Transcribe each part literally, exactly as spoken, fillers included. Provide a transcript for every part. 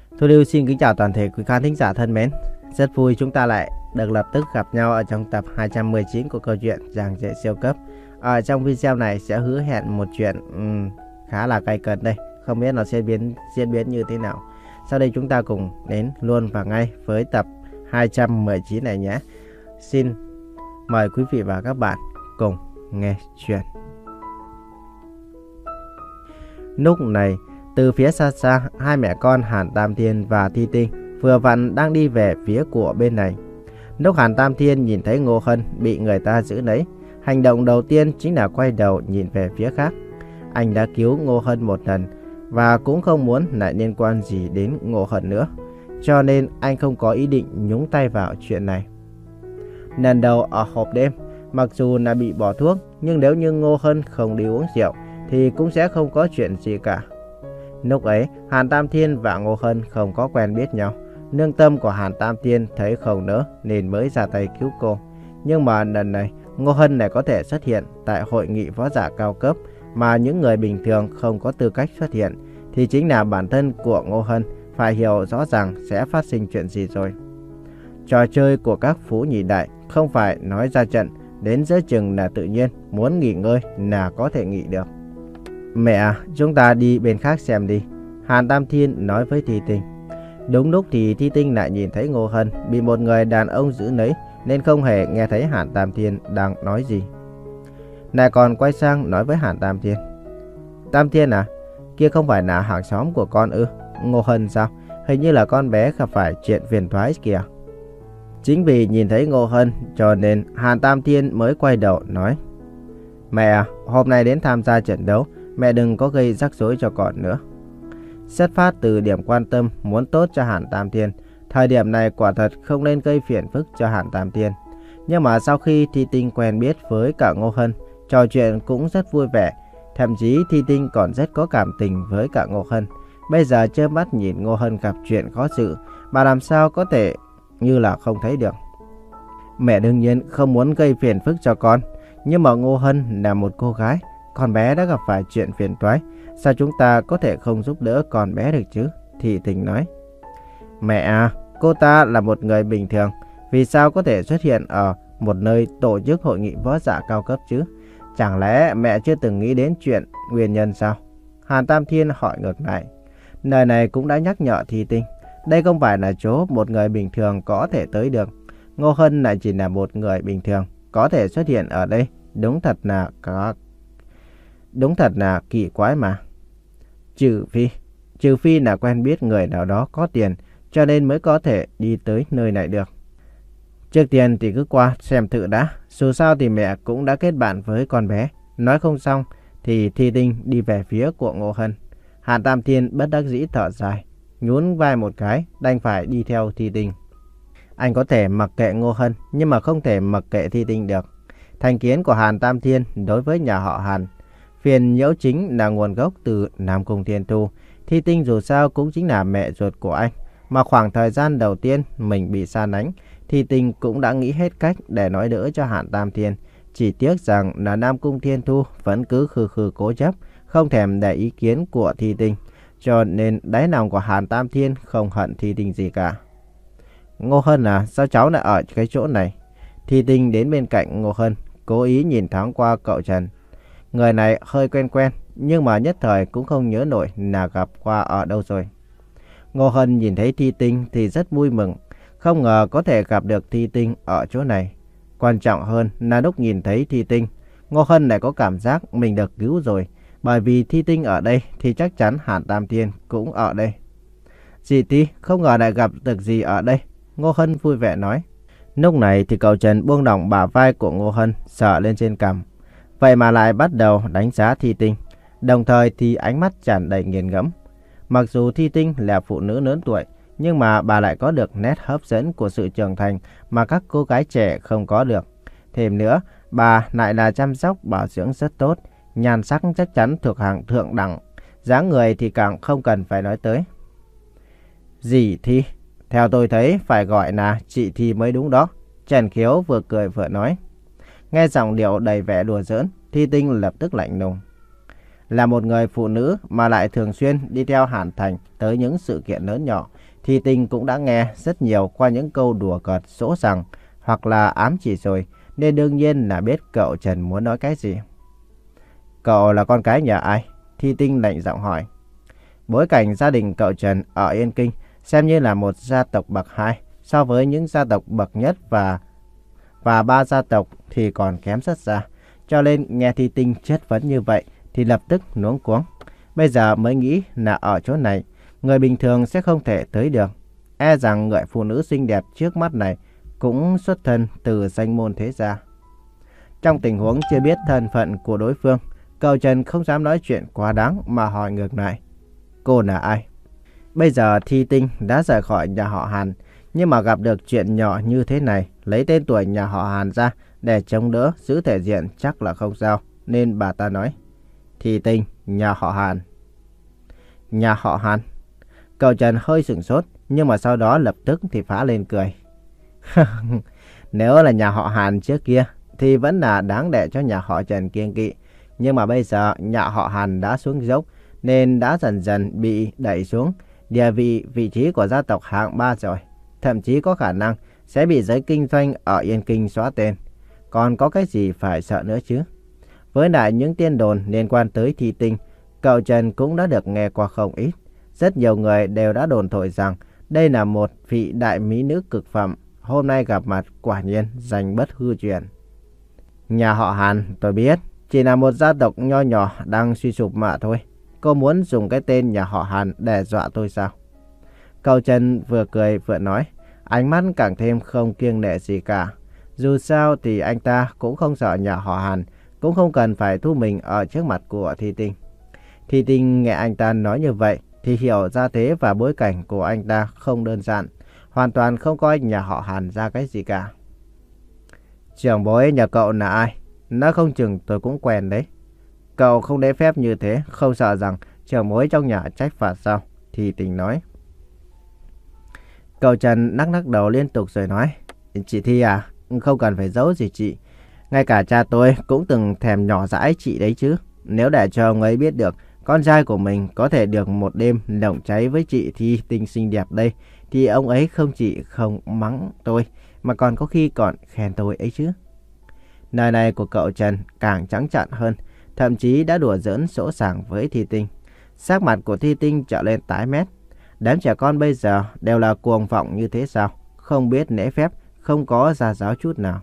Thu Lưu xin kính chào toàn thể quý khán thính giả thân mến. Rất vui chúng ta lại được lập tức gặp nhau ở trong tập hai trăm mười chín của câu chuyện Giảng Dạy Siêu Cấp. Ở trong video này sẽ hứa hẹn một chuyện um, khá là gay cấn đây. Không biết nó sẽ biến diễn biến như thế nào. Sau đây chúng ta cùng đến luôn và ngay với tập hai trăm mười chín này nhé. Xin mời quý vị và các bạn cùng nghe chuyện. Lúc này, từ phía xa xa, hai mẹ con Hàn Tam Thiên và Thi Tinh vừa vặn đang đi về phía của bên này. Lúc Hàn Tam Thiên nhìn thấy Ngô Hân bị người ta giữ lấy, hành động đầu tiên chính là quay đầu nhìn về phía khác. Anh đã cứu Ngô Hân một lần và cũng không muốn lại liên quan gì đến Ngô Hân nữa, cho nên anh không có ý định nhúng tay vào chuyện này. Lần đầu ở hộp đêm, mặc dù là bị bỏ thuốc, nhưng nếu như Ngô Hân không đi uống rượu thì cũng sẽ không có chuyện gì cả. Lúc ấy, Hàn Tam Thiên và Ngô Hân không có quen biết nhau. Lương tâm của Hàn Tam Thiên thấy không nỡ nên mới ra tay cứu cô. Nhưng mà lần này, Ngô Hân lại có thể xuất hiện tại hội nghị võ giả cao cấp mà những người bình thường không có tư cách xuất hiện, thì chính là bản thân của Ngô Hân phải hiểu rõ ràng sẽ phát sinh chuyện gì rồi. Trò chơi của các phú nhị đại không phải nói ra trận, đến giữa chừng là tự nhiên, muốn nghỉ ngơi là có thể nghỉ được. Mẹ, chúng ta đi bên khác xem đi, Hàn Tam Thiên nói với Thi Tinh. Đúng lúc thì Thi Tinh lại nhìn thấy Ngô Hân bị một người đàn ông giữ lấy, nên không hề nghe thấy Hàn Tam Thiên đang nói gì. Lại còn quay sang nói với Hàn Tam Thiên. Tam Thiên à, kia không phải là hàng xóm của con ư? Ngô Hân sao? Hình như là con bé gặp phải chuyện phiền toái kìa. Chính vì nhìn thấy Ngô Hân cho nên Hàn Tam Thiên mới quay đầu nói. Mẹ à, hôm nay đến tham gia trận đấu, mẹ đừng có gây rắc rối cho con nữa. Xuất phát từ điểm quan tâm muốn tốt cho Hàn Tam Thiên, thời điểm này quả thật không nên gây phiền phức cho Hàn Tam Thiên. Nhưng mà sau khi Thi Tinh quen biết với cả Ngô Hân, trò chuyện cũng rất vui vẻ. Thậm chí Thi Tinh còn rất có cảm tình với cả Ngô Hân. Bây giờ trơ mắt nhìn Ngô Hân gặp chuyện khó xử, bà làm sao có thể như là không thấy được. Mẹ đương nhiên không muốn gây phiền phức cho con, nhưng mà Ngô Hân là một cô gái, con bé đã gặp phải chuyện phiền toái, sao chúng ta có thể không giúp đỡ con bé được chứ? Thi Tinh nói. Mẹ à, cô ta là một người bình thường, vì sao có thể xuất hiện ở một nơi tổ chức hội nghị võ giả cao cấp chứ? Chẳng lẽ mẹ chưa từng nghĩ đến chuyện nguyên nhân sao? Hàn Tam Thiên hỏi ngược lại. Lời này cũng đã nhắc nhở Thi Tinh. Đây không phải là chỗ một người bình thường có thể tới được. Ngô Hân lại chỉ là một người bình thường, có thể xuất hiện ở đây. Đúng thật là có... Đúng thật là kỳ quái mà. Trừ phi, trừ phi là quen biết người nào đó có tiền, cho nên mới có thể đi tới nơi này được. Trước tiên thì cứ qua xem thử đã. Dù sao thì mẹ cũng đã kết bạn với con bé. Nói không xong thì Thi Tinh đi về phía của Ngô Hân. Hàn Tam Thiên bất đắc dĩ thở dài, nhún vai một cái, đành phải đi theo Thi Tinh. Anh có thể mặc kệ Ngô Hân, nhưng mà không thể mặc kệ Thi Tinh được. Thành kiến của Hàn Tam Thiên đối với nhà họ Hàn, phiền nhiễu chính là nguồn gốc từ Nam Cung Thiên Thu. Thi Tinh dù sao cũng chính là mẹ ruột của anh. Mà khoảng thời gian đầu tiên mình bị sa đánh, Thi Tinh cũng đã nghĩ hết cách để nói đỡ cho Hàn Tam Thiên. Chỉ tiếc rằng là Nam Cung Thiên Thu vẫn cứ khư khư cố chấp, không thèm để ý kiến của Thi Tinh. Cho nên đáy lòng của Hàn Tam Thiên không hận Thi Tinh gì cả. Ngô Hân à, sao cháu lại ở cái chỗ này? Thi Tinh đến bên cạnh Ngô Hân, cố ý nhìn thoáng qua cậu Trần. Người này hơi quen quen, nhưng mà nhất thời cũng không nhớ nổi là gặp qua ở đâu rồi. Ngô Hân nhìn thấy Thi Tinh thì rất vui mừng, không ngờ có thể gặp được Thi Tinh ở chỗ này. Quan trọng hơn là lúc nhìn thấy Thi Tinh, Ngô Hân lại có cảm giác mình được cứu rồi, bởi vì Thi Tinh ở đây thì chắc chắn Hàn Tam Thiên cũng ở đây. Dì Tí, không ngờ lại gặp được gì ở đây, Ngô Hân vui vẻ nói. Lúc này thì cậu Trần buông lỏng bả vai của Ngô Hân, sờ lên trên cằm. Vậy mà lại bắt đầu đánh giá Thi Tinh, đồng thời thì ánh mắt tràn đầy nghiền ngẫm. Mặc dù Thi Tinh là phụ nữ lớn tuổi, nhưng mà bà lại có được nét hấp dẫn của sự trưởng thành mà các cô gái trẻ không có được. Thêm nữa, bà lại là chăm sóc bảo dưỡng rất tốt, nhan sắc chắc chắn thuộc hàng thượng đẳng, dáng người thì càng không cần phải nói tới. Dì Thi, theo tôi thấy phải gọi là chị Thi mới đúng đó, Trần Khiếu vừa cười vừa nói. Nghe giọng điệu đầy vẻ đùa giỡn, Thi Tinh lập tức lạnh lùng. Là một người phụ nữ mà lại thường xuyên đi theo Hàn Thành tới những sự kiện lớn nhỏ, Thi Tinh cũng đã nghe rất nhiều qua những câu đùa cợt dỗ rằng hoặc là ám chỉ rồi, nên đương nhiên là biết cậu Trần muốn nói cái gì. Cậu là con cái nhà ai? Thi Tinh lạnh giọng hỏi. Bối cảnh gia đình cậu Trần ở Yên Kinh xem như là một gia tộc bậc hai so với những gia tộc bậc nhất và và ba gia tộc thì còn kém rất xa. Cho nên nghe Thi Tinh chất vấn như vậy thì lập tức luống cuống. Bây giờ mới nghĩ là ở chỗ này, người bình thường sẽ không thể tới được. E rằng người phụ nữ xinh đẹp trước mắt này cũng xuất thân từ danh môn thế gia. Trong tình huống chưa biết thân phận của đối phương, cậu Trần không dám nói chuyện quá đáng mà hỏi ngược lại. Cô là ai? Bây giờ Thi Tinh đã rời khỏi nhà họ Hàn, nhưng mà gặp được chuyện nhỏ như thế này, lấy tên tuổi nhà họ Hàn ra để chống đỡ giữ thể diện chắc là không sao. Nên bà ta nói, Thi Tinh, nhà họ Hàn. Nhà họ Hàn? Cậu Trần hơi sửng sốt, nhưng mà sau đó lập tức thì phá lên cười. Nếu là nhà họ Hàn trước kia thì vẫn là đáng để cho nhà họ Trần kiêng kỵ. Nhưng mà bây giờ nhà họ Hàn đã xuống dốc nên đã dần dần bị đẩy xuống địa vị vị trí của gia tộc hạng ba rồi. Thậm chí có khả năng sẽ bị giới kinh doanh ở Yên Kinh xóa tên. Còn có cái gì phải sợ nữa chứ? Với lại những tin đồn liên quan tới Thi Tinh, cậu Trần cũng đã được nghe qua không ít. Rất nhiều người đều đã đồn thổi rằng đây là một vị đại mỹ nữ cực phẩm. Hôm nay gặp mặt quả nhiên danh bất hư truyền. Nhà họ Hàn tôi biết, chỉ là một gia tộc nho nhỏ đang suy sụp mà thôi. Cô muốn dùng cái tên nhà họ Hàn để dọa tôi sao? Cậu Trần vừa cười vừa nói, ánh mắt càng thêm không kiêng nể gì cả. Dù sao thì anh ta cũng không sợ nhà họ Hàn, cũng không cần phải thu mình ở trước mặt của Thi Tinh. Thi Tinh nghe anh ta nói như vậy thì hiểu ra thế và bối cảnh của anh ta không đơn giản, hoàn toàn không coi nhà họ Hàn ra cái gì cả. Trưởng bối nhà cậu là ai? Nói không chừng tôi cũng quen đấy. Cậu không để phép như thế, không sợ rằng trưởng bối trong nhà trách phạt sao? Thi Tinh nói. Cậu Trần lắc lắc đầu liên tục rồi nói, chị Thi à, không cần phải giấu gì chị. Ngay cả cha tôi cũng từng thèm nhỏ dãi chị đấy chứ. Nếu để cho ông ấy biết được con trai của mình có thể được một đêm lộng cháy với chị Thi Tinh xinh đẹp đây, thì ông ấy không chỉ không mắng tôi, mà còn có khi còn khen tôi ấy chứ. Lời này của cậu Trần càng trắng trợn hơn, thậm chí đã đùa giỡn sỗ sàng với Thi Tinh. Sắc mặt của Thi Tinh trở lên tái mét. Đám trẻ con bây giờ đều là cuồng vọng như thế sao? Không biết lễ phép, không có gia giáo chút nào.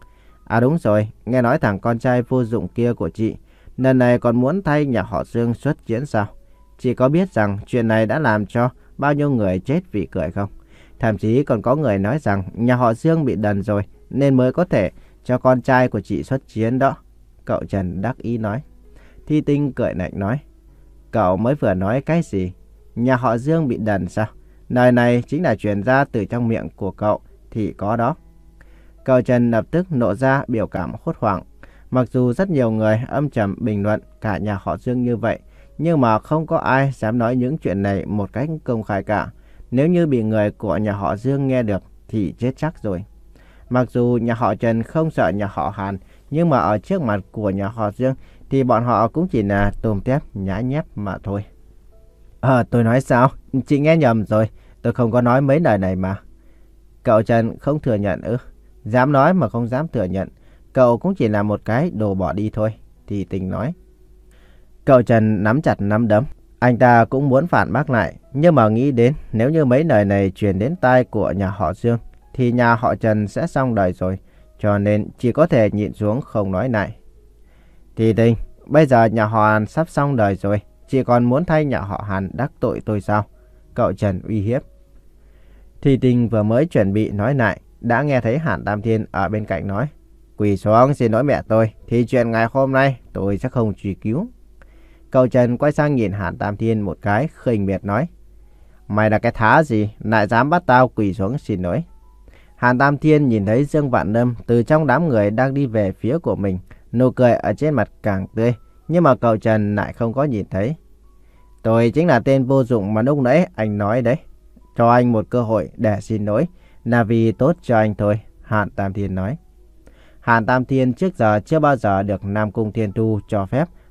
À đúng rồi, nghe nói thằng con trai vô dụng kia của chị lần này còn muốn thay nhà họ Dương xuất chiến sao? Chị có biết rằng chuyện này đã làm cho bao nhiêu người chết vì cười không? Thậm chí còn có người nói rằng nhà họ Dương bị đần rồi nên mới có thể cho con trai của chị xuất chiến đó. Cậu Trần đắc ý nói. Thi Tinh cười lạnh nói, cậu mới vừa nói cái gì? Nhà họ Dương bị đần sao? Lời này chính là truyền ra từ trong miệng của cậu thì có đó. Cậu Trần lập tức nộ ra biểu cảm hốt hoảng. Mặc dù rất nhiều người âm trầm bình luận cả nhà họ Dương như vậy, nhưng mà không có ai dám nói những chuyện này một cách công khai cả. Nếu như bị người của nhà họ Dương nghe được thì chết chắc rồi. Mặc dù nhà họ Trần không sợ nhà họ Hàn, nhưng mà ở trước mặt của nhà họ Dương thì bọn họ cũng chỉ là tôm tép nhã nhép mà thôi. Ờ, tôi nói sao? Chị nghe nhầm rồi, tôi không có nói mấy lời này mà. Cậu Trần không thừa nhận ư? Dám nói mà không dám thừa nhận. Cậu cũng chỉ là một cái đồ bỏ đi thôi, Thi Tinh nói. Cậu Trần nắm chặt nắm đấm. Anh ta cũng muốn phản bác lại, nhưng mà nghĩ đến nếu như mấy lời này truyền đến tai của nhà họ Dương thì nhà họ Trần sẽ xong đời rồi, cho nên chỉ có thể nhịn xuống không nói lại. Thi Tinh, bây giờ nhà họ Hàn sắp xong đời rồi, chỉ còn muốn thay nhà họ Hàn đắc tội tôi sao? Cậu Trần uy hiếp. Thi Tinh vừa mới chuẩn bị nói lại, đã nghe thấy Hàn Tam Thiên ở bên cạnh nói, quỳ xuống xin lỗi mẹ tôi, thì chuyện ngày hôm nay tôi sẽ không truy cứu. Cậu Trần quay sang nhìn Hàn Tam Thiên một cái, khinh miệt nói, mày là cái thá gì, lại dám bắt tao quỳ xuống xin lỗi? Hàn Tam Thiên nhìn thấy Dương Vạn Lâm từ trong đám người đang đi về phía của mình, nụ cười ở trên mặt càng tươi, nhưng mà cậu Trần lại không có nhìn thấy. Tôi chính là tên vô dụng mà lúc nãy anh nói đấy. Cho anh một cơ hội để xin lỗi là vì tốt cho anh thôi, Hàn Tam Thiên nói. Hàn Tam Thiên trước giờ chưa bao giờ được Nam Cung Thiên Tu cho phép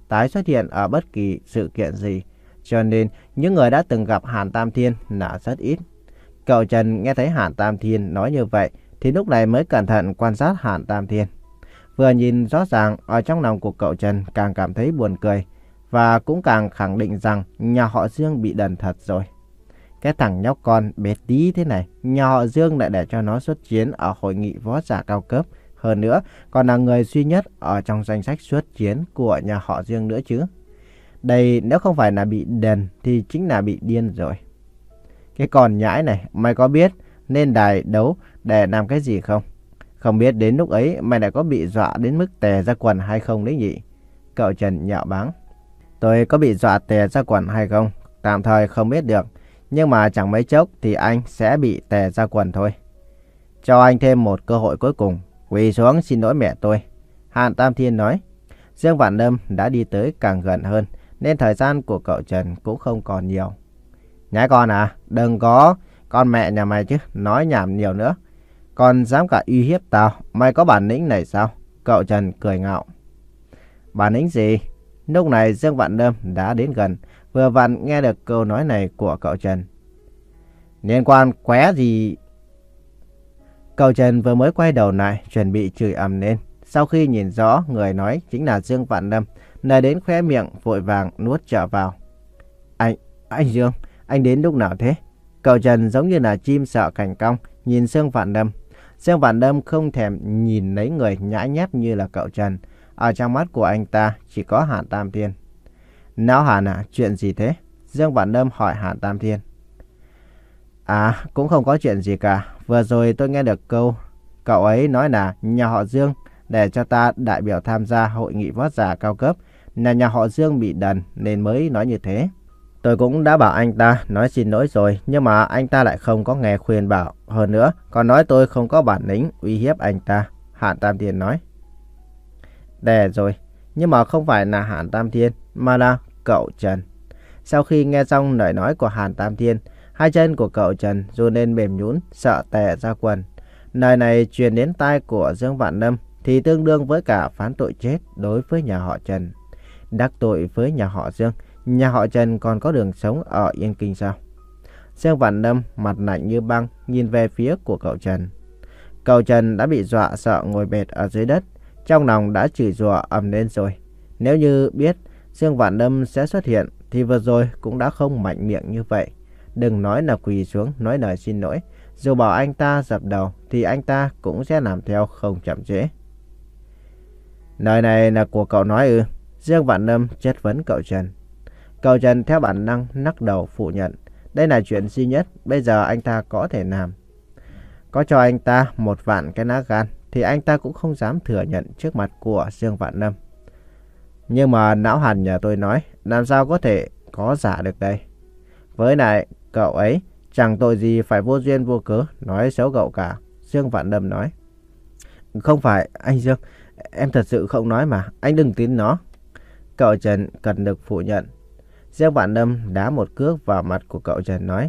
tái xuất hiện ở bất kỳ sự kiện gì. Cho nên những người đã từng gặp Hàn Tam Thiên là rất ít. Cậu Trần nghe thấy Hàn Tam Thiên nói như vậy thì lúc này mới cẩn thận quan sát Hàn Tam Thiên. Vừa nhìn rõ ràng, ở trong lòng của cậu Trần càng cảm thấy buồn cười và cũng càng khẳng định rằng nhà họ Dương bị đần thật rồi. Cái thằng nhóc con bé tí thế này, nhà họ Dương lại để cho nó xuất chiến ở hội nghị võ giả cao cấp. Hơn nữa, còn là người duy nhất ở trong danh sách xuất chiến của nhà họ Dương nữa chứ. Đây nếu không phải là bị đần thì chính là bị điên rồi. Cái con nhãi này, mày có biết nên đài đấu để làm cái gì không? Không biết đến lúc ấy mày lại có bị dọa đến mức tè ra quần hay không đấy nhỉ? Cậu Trần nhạo báng. Tôi có bị dọa tè ra quần hay không? Tạm thời không biết được. Nhưng mà chẳng mấy chốc thì anh sẽ bị tè ra quần thôi. Cho anh thêm một cơ hội cuối cùng. Quỳ xuống xin lỗi mẹ tôi. Hàn Tam Thiên nói. Dương Vạn Lâm đã đi tới càng gần hơn, nên thời gian của cậu Trần cũng không còn nhiều. Nhãi con à, đừng có con mẹ nhà mày chứ, nói nhảm nhiều nữa. Còn dám cả uy hiếp tao, mày có bản lĩnh này sao? Cậu Trần cười ngạo. Bản lĩnh gì? Lúc này Dương Vạn Lâm đã đến gần, vừa vặn nghe được câu nói này của cậu Trần. Liên quan qué gì? Cậu Trần vừa mới quay đầu lại, chuẩn bị chửi ầm lên. Sau khi nhìn rõ người nói chính là Dương Vạn Lâm, nơi đến khóe miệng vội vàng nuốt trở vào. Anh, anh Dương, anh đến lúc nào thế? Cậu Trần giống như là chim sợ cành cong, nhìn Dương Vạn Lâm. Dương Vạn Lâm không thèm nhìn lấy người nhãi nhép như là cậu Trần. Ở trong mắt của anh ta chỉ có Hàn Tam Thiên. Não Hàn à, chuyện gì thế? Dương Vạn Lâm hỏi Hàn Tam Thiên. À, cũng không có chuyện gì cả. Vừa rồi tôi nghe được câu cậu ấy nói là nhà họ Dương để cho ta đại biểu tham gia hội nghị võ giả cao cấp, là nhà họ Dương bị đần nên mới nói như thế. Tôi cũng đã bảo anh ta nói xin lỗi rồi, nhưng mà anh ta lại không có nghe khuyên bảo. Hơn nữa, còn nói tôi không có bản lĩnh uy hiếp anh ta. Hàn Tam Thiên nói. Đè rồi, nhưng mà không phải là Hàn Tam Thiên, mà là cậu Trần. Sau khi nghe xong lời nói của Hàn Tam Thiên, hai chân của cậu Trần run lên mềm nhũn, sợ tè ra quần. Lời này truyền đến tai của Dương Vạn Lâm thì tương đương với cả phán tội chết đối với nhà họ Trần. Đắc tội với nhà họ Dương, nhà họ Trần còn có đường sống ở Yên Kinh sao? Dương Vạn Lâm mặt lạnh như băng nhìn về phía của cậu Trần. Cậu Trần đã bị dọa sợ ngồi bệt ở dưới đất, trong lòng đã chửi rủa ầm lên rồi. Nếu như biết Dương Vạn Lâm sẽ xuất hiện thì vừa rồi cũng đã không mạnh miệng như vậy. Đừng nói là quỳ xuống nói lời xin lỗi, dù bảo anh ta dập đầu thì anh ta cũng sẽ làm theo không chậm trễ. Lời này là của cậu nói ư? Dương Vạn Lâm chất vấn cậu Trần. Cậu Trần theo bản năng lắc đầu phủ nhận. Đây là chuyện duy nhất bây giờ anh ta có thể làm. Có cho anh ta một vạn cái lá gan thì anh ta cũng không dám thừa nhận trước mặt của Dương Vạn Lâm. Nhưng mà não Hàn nhà tôi nói, làm sao có thể có giả được đây? Với lại cậu ấy chẳng tội gì phải vô duyên vô cớ nói xấu cậu cả. Dương Vạn Lâm nói. Không phải anh Dương, em thật sự không nói mà, anh đừng tin nó. Cậu Trần cần được phủ nhận. Dương Vạn Lâm đá một cước vào mặt của cậu Trần nói.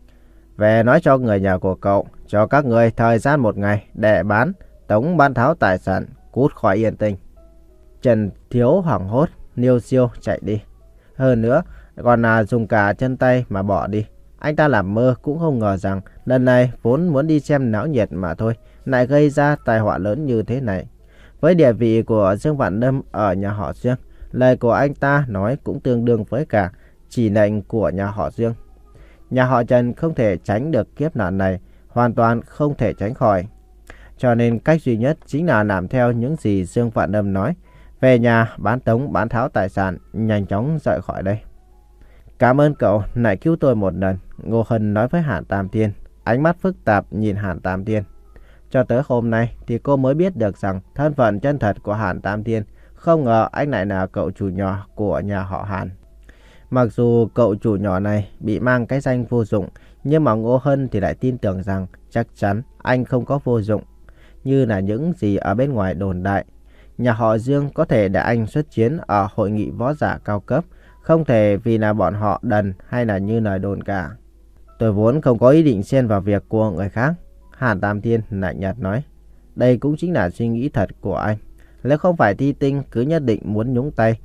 Về nói cho người nhà của cậu, cho các người thời gian một ngày để bán, tống bán tháo tài sản, cút khỏi Yên Tinh. Trần Thiếu hoảng hốt, liêu xiêu chạy đi. Hơn nữa, còn là dùng cả chân tay mà bỏ đi. Anh ta làm mơ cũng không ngờ rằng lần này vốn muốn đi xem náo nhiệt mà thôi, lại gây ra tai họa lớn như thế này. Với địa vị của Dương Vạn Lâm ở nhà họ Dương, lời của anh ta nói cũng tương đương với cả chỉ lệnh của nhà họ Dương. Nhà họ Trần không thể tránh được kiếp nạn này, hoàn toàn không thể tránh khỏi. Cho nên cách duy nhất chính là làm theo những gì Dương Vạn Lâm nói. Về nhà bán tống bán tháo tài sản, nhanh chóng rời khỏi đây. Cảm ơn cậu lại cứu tôi một lần, Ngô Hân nói với Hàn Tam Thiên, ánh mắt phức tạp nhìn Hàn Tam Thiên. Cho tới hôm nay thì cô mới biết được rằng thân phận chân thật của Hàn Tam Thiên. Không ngờ anh lại là cậu chủ nhỏ của nhà họ Hàn. Mặc dù cậu chủ nhỏ này bị mang cái danh vô dụng, nhưng mà Ngô Hân thì lại tin tưởng rằng chắc chắn anh không có vô dụng. Như là những gì ở bên ngoài đồn đại, nhà họ Dương có thể để anh xuất chiến ở hội nghị võ giả cao cấp, không thể vì là bọn họ đần hay là như lời đồn cả. Tôi vốn không có ý định xen vào việc của người khác. Hàn Tam Thiên lạnh nhạt nói. Đây cũng chính là suy nghĩ thật của anh. Nếu không phải Thi Tinh cứ nhất định muốn nhúng tay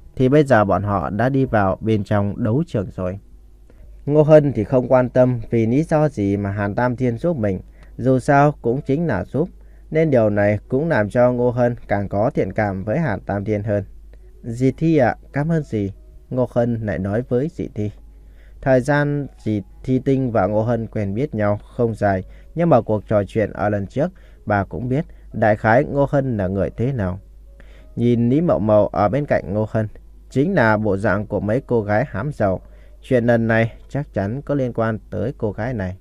thì bây giờ bọn họ đã đi vào bên trong đấu trường rồi. Ngô Hân thì không quan tâm vì lý do gì mà Hàn Tam Thiên giúp mình, dù sao cũng chính là giúp, nên điều này cũng làm cho Ngô Hân càng có thiện cảm với Hàn Tam Thiên hơn. Dì Thi ạ, cảm ơn dì, Ngô Hân lại nói với dì Thi. Thời gian dì Thi Tinh và Ngô Hân quen biết nhau không dài, nhưng mà cuộc trò chuyện ở lần trước, bà cũng biết đại khái Ngô Hân là người thế nào. Nhìn Lý Mậu Mậu ở bên cạnh Ngô Hân, chính là bộ dạng của mấy cô gái hám giàu. Chuyện lần này chắc chắn có liên quan tới cô gái này.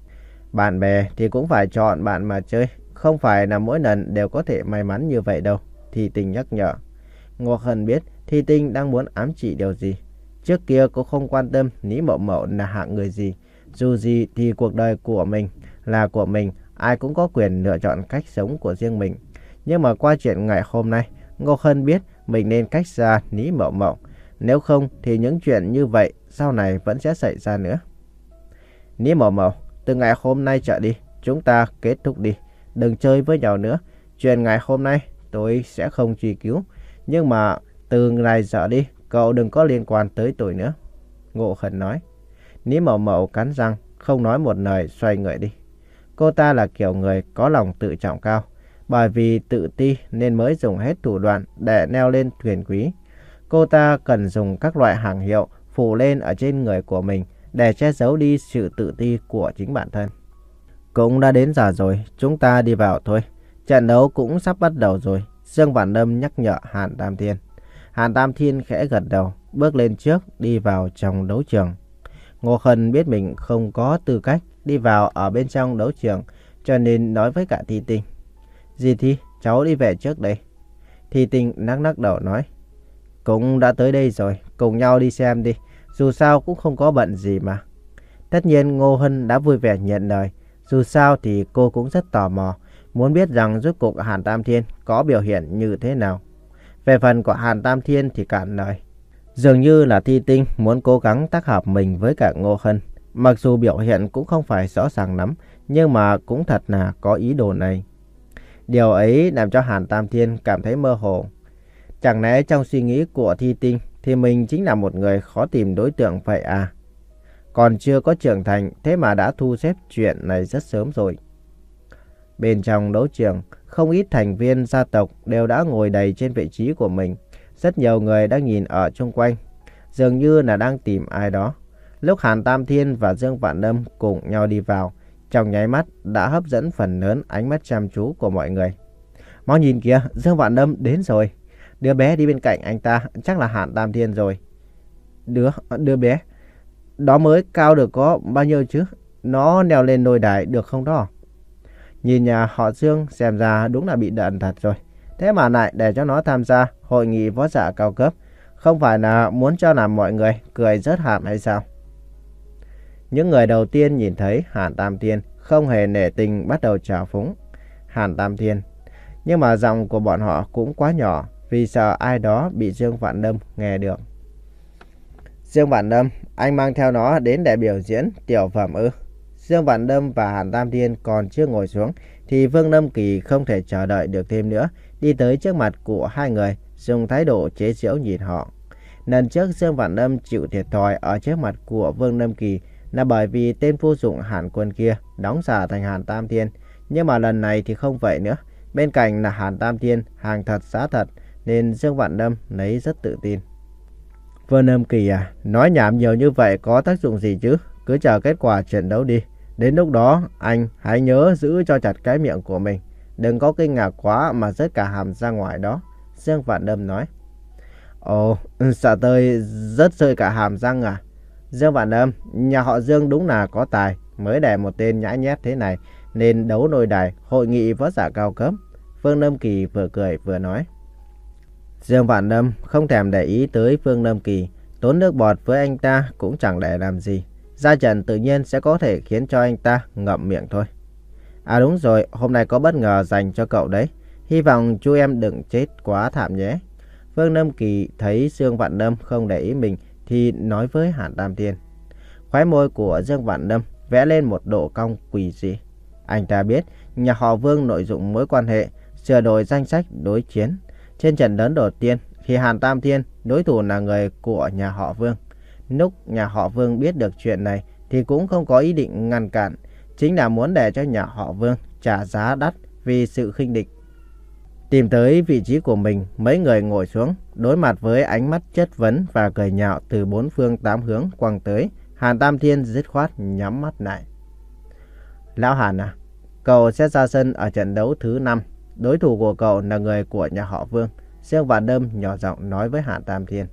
Bạn bè thì cũng phải chọn bạn mà chơi, không phải là mỗi lần đều có thể may mắn như vậy đâu, Thi Tinh nhắc nhở. Ngô Hân biết Thi Tinh đang muốn ám chỉ điều gì. Trước kia cô không quan tâm Lý Mậu Mậu là hạng người gì. Dù gì thì cuộc đời của mình là của mình, ai cũng có quyền lựa chọn cách sống của riêng mình. Nhưng mà qua chuyện ngày hôm nay, Ngô Hân biết mình nên cách xa Lý Mậu Mậu. Nếu không thì những chuyện như vậy sau này vẫn sẽ xảy ra nữa. Lý Mậu Mậu, từ ngày hôm nay trở đi, chúng ta kết thúc đi. Đừng chơi với nhau nữa. Chuyện ngày hôm nay tôi sẽ không truy cứu. Nhưng mà từ ngày trở đi, cậu đừng có liên quan tới tôi nữa, Ngô Hân nói. Lý Mậu Mậu cắn răng, không nói một lời, xoay người đi. Cô ta là kiểu người có lòng tự trọng cao. Bởi vì tự ti nên mới dùng hết thủ đoạn để leo lên thuyền quý. Cô ta cần dùng các loại hàng hiệu phủ lên ở trên người của mình để che giấu đi sự tự ti của chính bản thân. Cũng đã đến giờ rồi, chúng ta đi vào thôi. Trận đấu cũng sắp bắt đầu rồi, Dương Vạn Lâm nhắc nhở Hàn Tam Thiên. Hàn Tam Thiên khẽ gật đầu, bước lên trước đi vào trong đấu trường. Ngô Hân biết mình không có tư cách đi vào ở bên trong đấu trường, cho nên nói với cả Thi Tinh. Dì Thi, cháu đi về trước đây. Thi Tinh lắc lắc đầu nói. Cũng đã tới đây rồi, cùng nhau đi xem đi. Dù sao cũng không có bận gì mà. Tất nhiên Ngô Hân đã vui vẻ nhận lời. Dù sao thì cô cũng rất tò mò, muốn biết rằng rốt cuộc Hàn Tam Thiên có biểu hiện như thế nào. Về phần của Hàn Tam Thiên thì cạn lời. Dường như là Thi Tinh muốn cố gắng tác hợp mình với cả Ngô Hân. Mặc dù biểu hiện cũng không phải rõ ràng lắm, nhưng mà cũng thật là có ý đồ này. Điều ấy làm cho Hàn Tam Thiên cảm thấy mơ hồ. Chẳng lẽ trong suy nghĩ của Thi Tinh thì mình chính là một người khó tìm đối tượng vậy à? Còn chưa có trưởng thành, thế mà đã thu xếp chuyện này rất sớm rồi. Bên trong đấu trường, không ít thành viên gia tộc đều đã ngồi đầy trên vị trí của mình. Rất nhiều người đang nhìn ở chung quanh, dường như là đang tìm ai đó. Lúc Hàn Tam Thiên và Dương Vạn Lâm cùng nhau đi vào, trong nháy mắt đã hấp dẫn phần lớn ánh mắt chăm chú của mọi người. Mau nhìn kìa, Dương Vạn Lâm đến rồi. Đứa bé đi bên cạnh anh ta chắc là Hàn Tam Thiên rồi. Đứa, đứa bé đó mới cao được có bao nhiêu chứ? Nó leo lên nôi đài được không đó? Nhìn nhà họ Dương xem ra đúng là bị đần thật rồi. Thế mà lại để cho nó tham gia hội nghị võ giả cao cấp. Không phải là muốn cho làm mọi người cười rớt hàm hay sao? Những người đầu tiên nhìn thấy Hàn Tam Thiên không hề nể tình bắt đầu trào phúng Hàn Tam Thiên. Nhưng mà giọng của bọn họ cũng quá nhỏ vì sợ ai đó bị Dương Vạn Lâm nghe được. Dương Vạn Lâm, anh mang theo nó đến để biểu diễn tiểu phẩm ư? Dương Vạn Lâm và Hàn Tam Thiên còn chưa ngồi xuống thì Vương Lâm Kỳ không thể chờ đợi được thêm nữa, đi tới trước mặt của hai người, dùng thái độ chế giễu nhìn họ. Lần trước Dương Vạn Lâm chịu thiệt thòi ở trước mặt của Vương Lâm Kỳ là bởi vì tên vô dụng Hàn Quân kia đóng giả thành Hàn Tam Thiên, nhưng mà lần này thì không vậy nữa. Bên cạnh là Hàn Tam Thiên, hàng thật giá thật, nên Dương Vạn Lâm lấy rất tự tin. Vương Lâm Kỳ à, nói nhảm nhiều như vậy có tác dụng gì chứ? Cứ chờ kết quả trận đấu đi. Đến lúc đó, anh hãy nhớ giữ cho chặt cái miệng của mình. Đừng có kinh ngạc quá mà rớt cả hàm ra ngoài đó, Dương Vạn Lâm nói. Ồ, sợ tôi rớt rơi cả hàm răng à? Dương Vạn Lâm, nhà họ Dương đúng là có tài, mới đẻ một tên nhãi nhét thế này, nên đấu nôi đài hội nghị võ giả cao cấp. Vương Lâm Kỳ vừa cười vừa nói. Dương Vạn Lâm không thèm để ý tới Vương Lâm Kỳ, tốn nước bọt với anh ta cũng chẳng để làm gì. Ra trận tự nhiên sẽ có thể khiến cho anh ta ngậm miệng thôi. À đúng rồi, hôm nay có bất ngờ dành cho cậu đấy. Hy vọng chú em đừng chết quá thảm nhé. Vương Lâm Kỳ thấy Dương Vạn Lâm không để ý mình thì nói với Hàn Tam Thiên. Khóe môi của Dương Vạn Lâm vẽ lên một độ cong quỷ dị. Anh ta biết nhà họ Vương nội dụng mối quan hệ, sửa đổi danh sách đối chiến. Trên trận lớn đầu tiên, thì Hàn Tam Thiên đối thủ là người của nhà họ Vương. Lúc nhà họ Vương biết được chuyện này thì cũng không có ý định ngăn cản, chính là muốn để cho nhà họ Vương trả giá đắt vì sự khinh địch. Tìm tới vị trí của mình, mấy người ngồi xuống, đối mặt với ánh mắt chất vấn và cười nhạo từ bốn phương tám hướng quăng tới. Hàn Tam Thiên dứt khoát nhắm mắt lại. Lão Hàn à, cậu sẽ ra sân ở trận đấu thứ năm. Đối thủ của cậu là người của nhà họ Vương. Dương Vạn Đâm nhỏ giọng nói với Hàn Tam Thiên.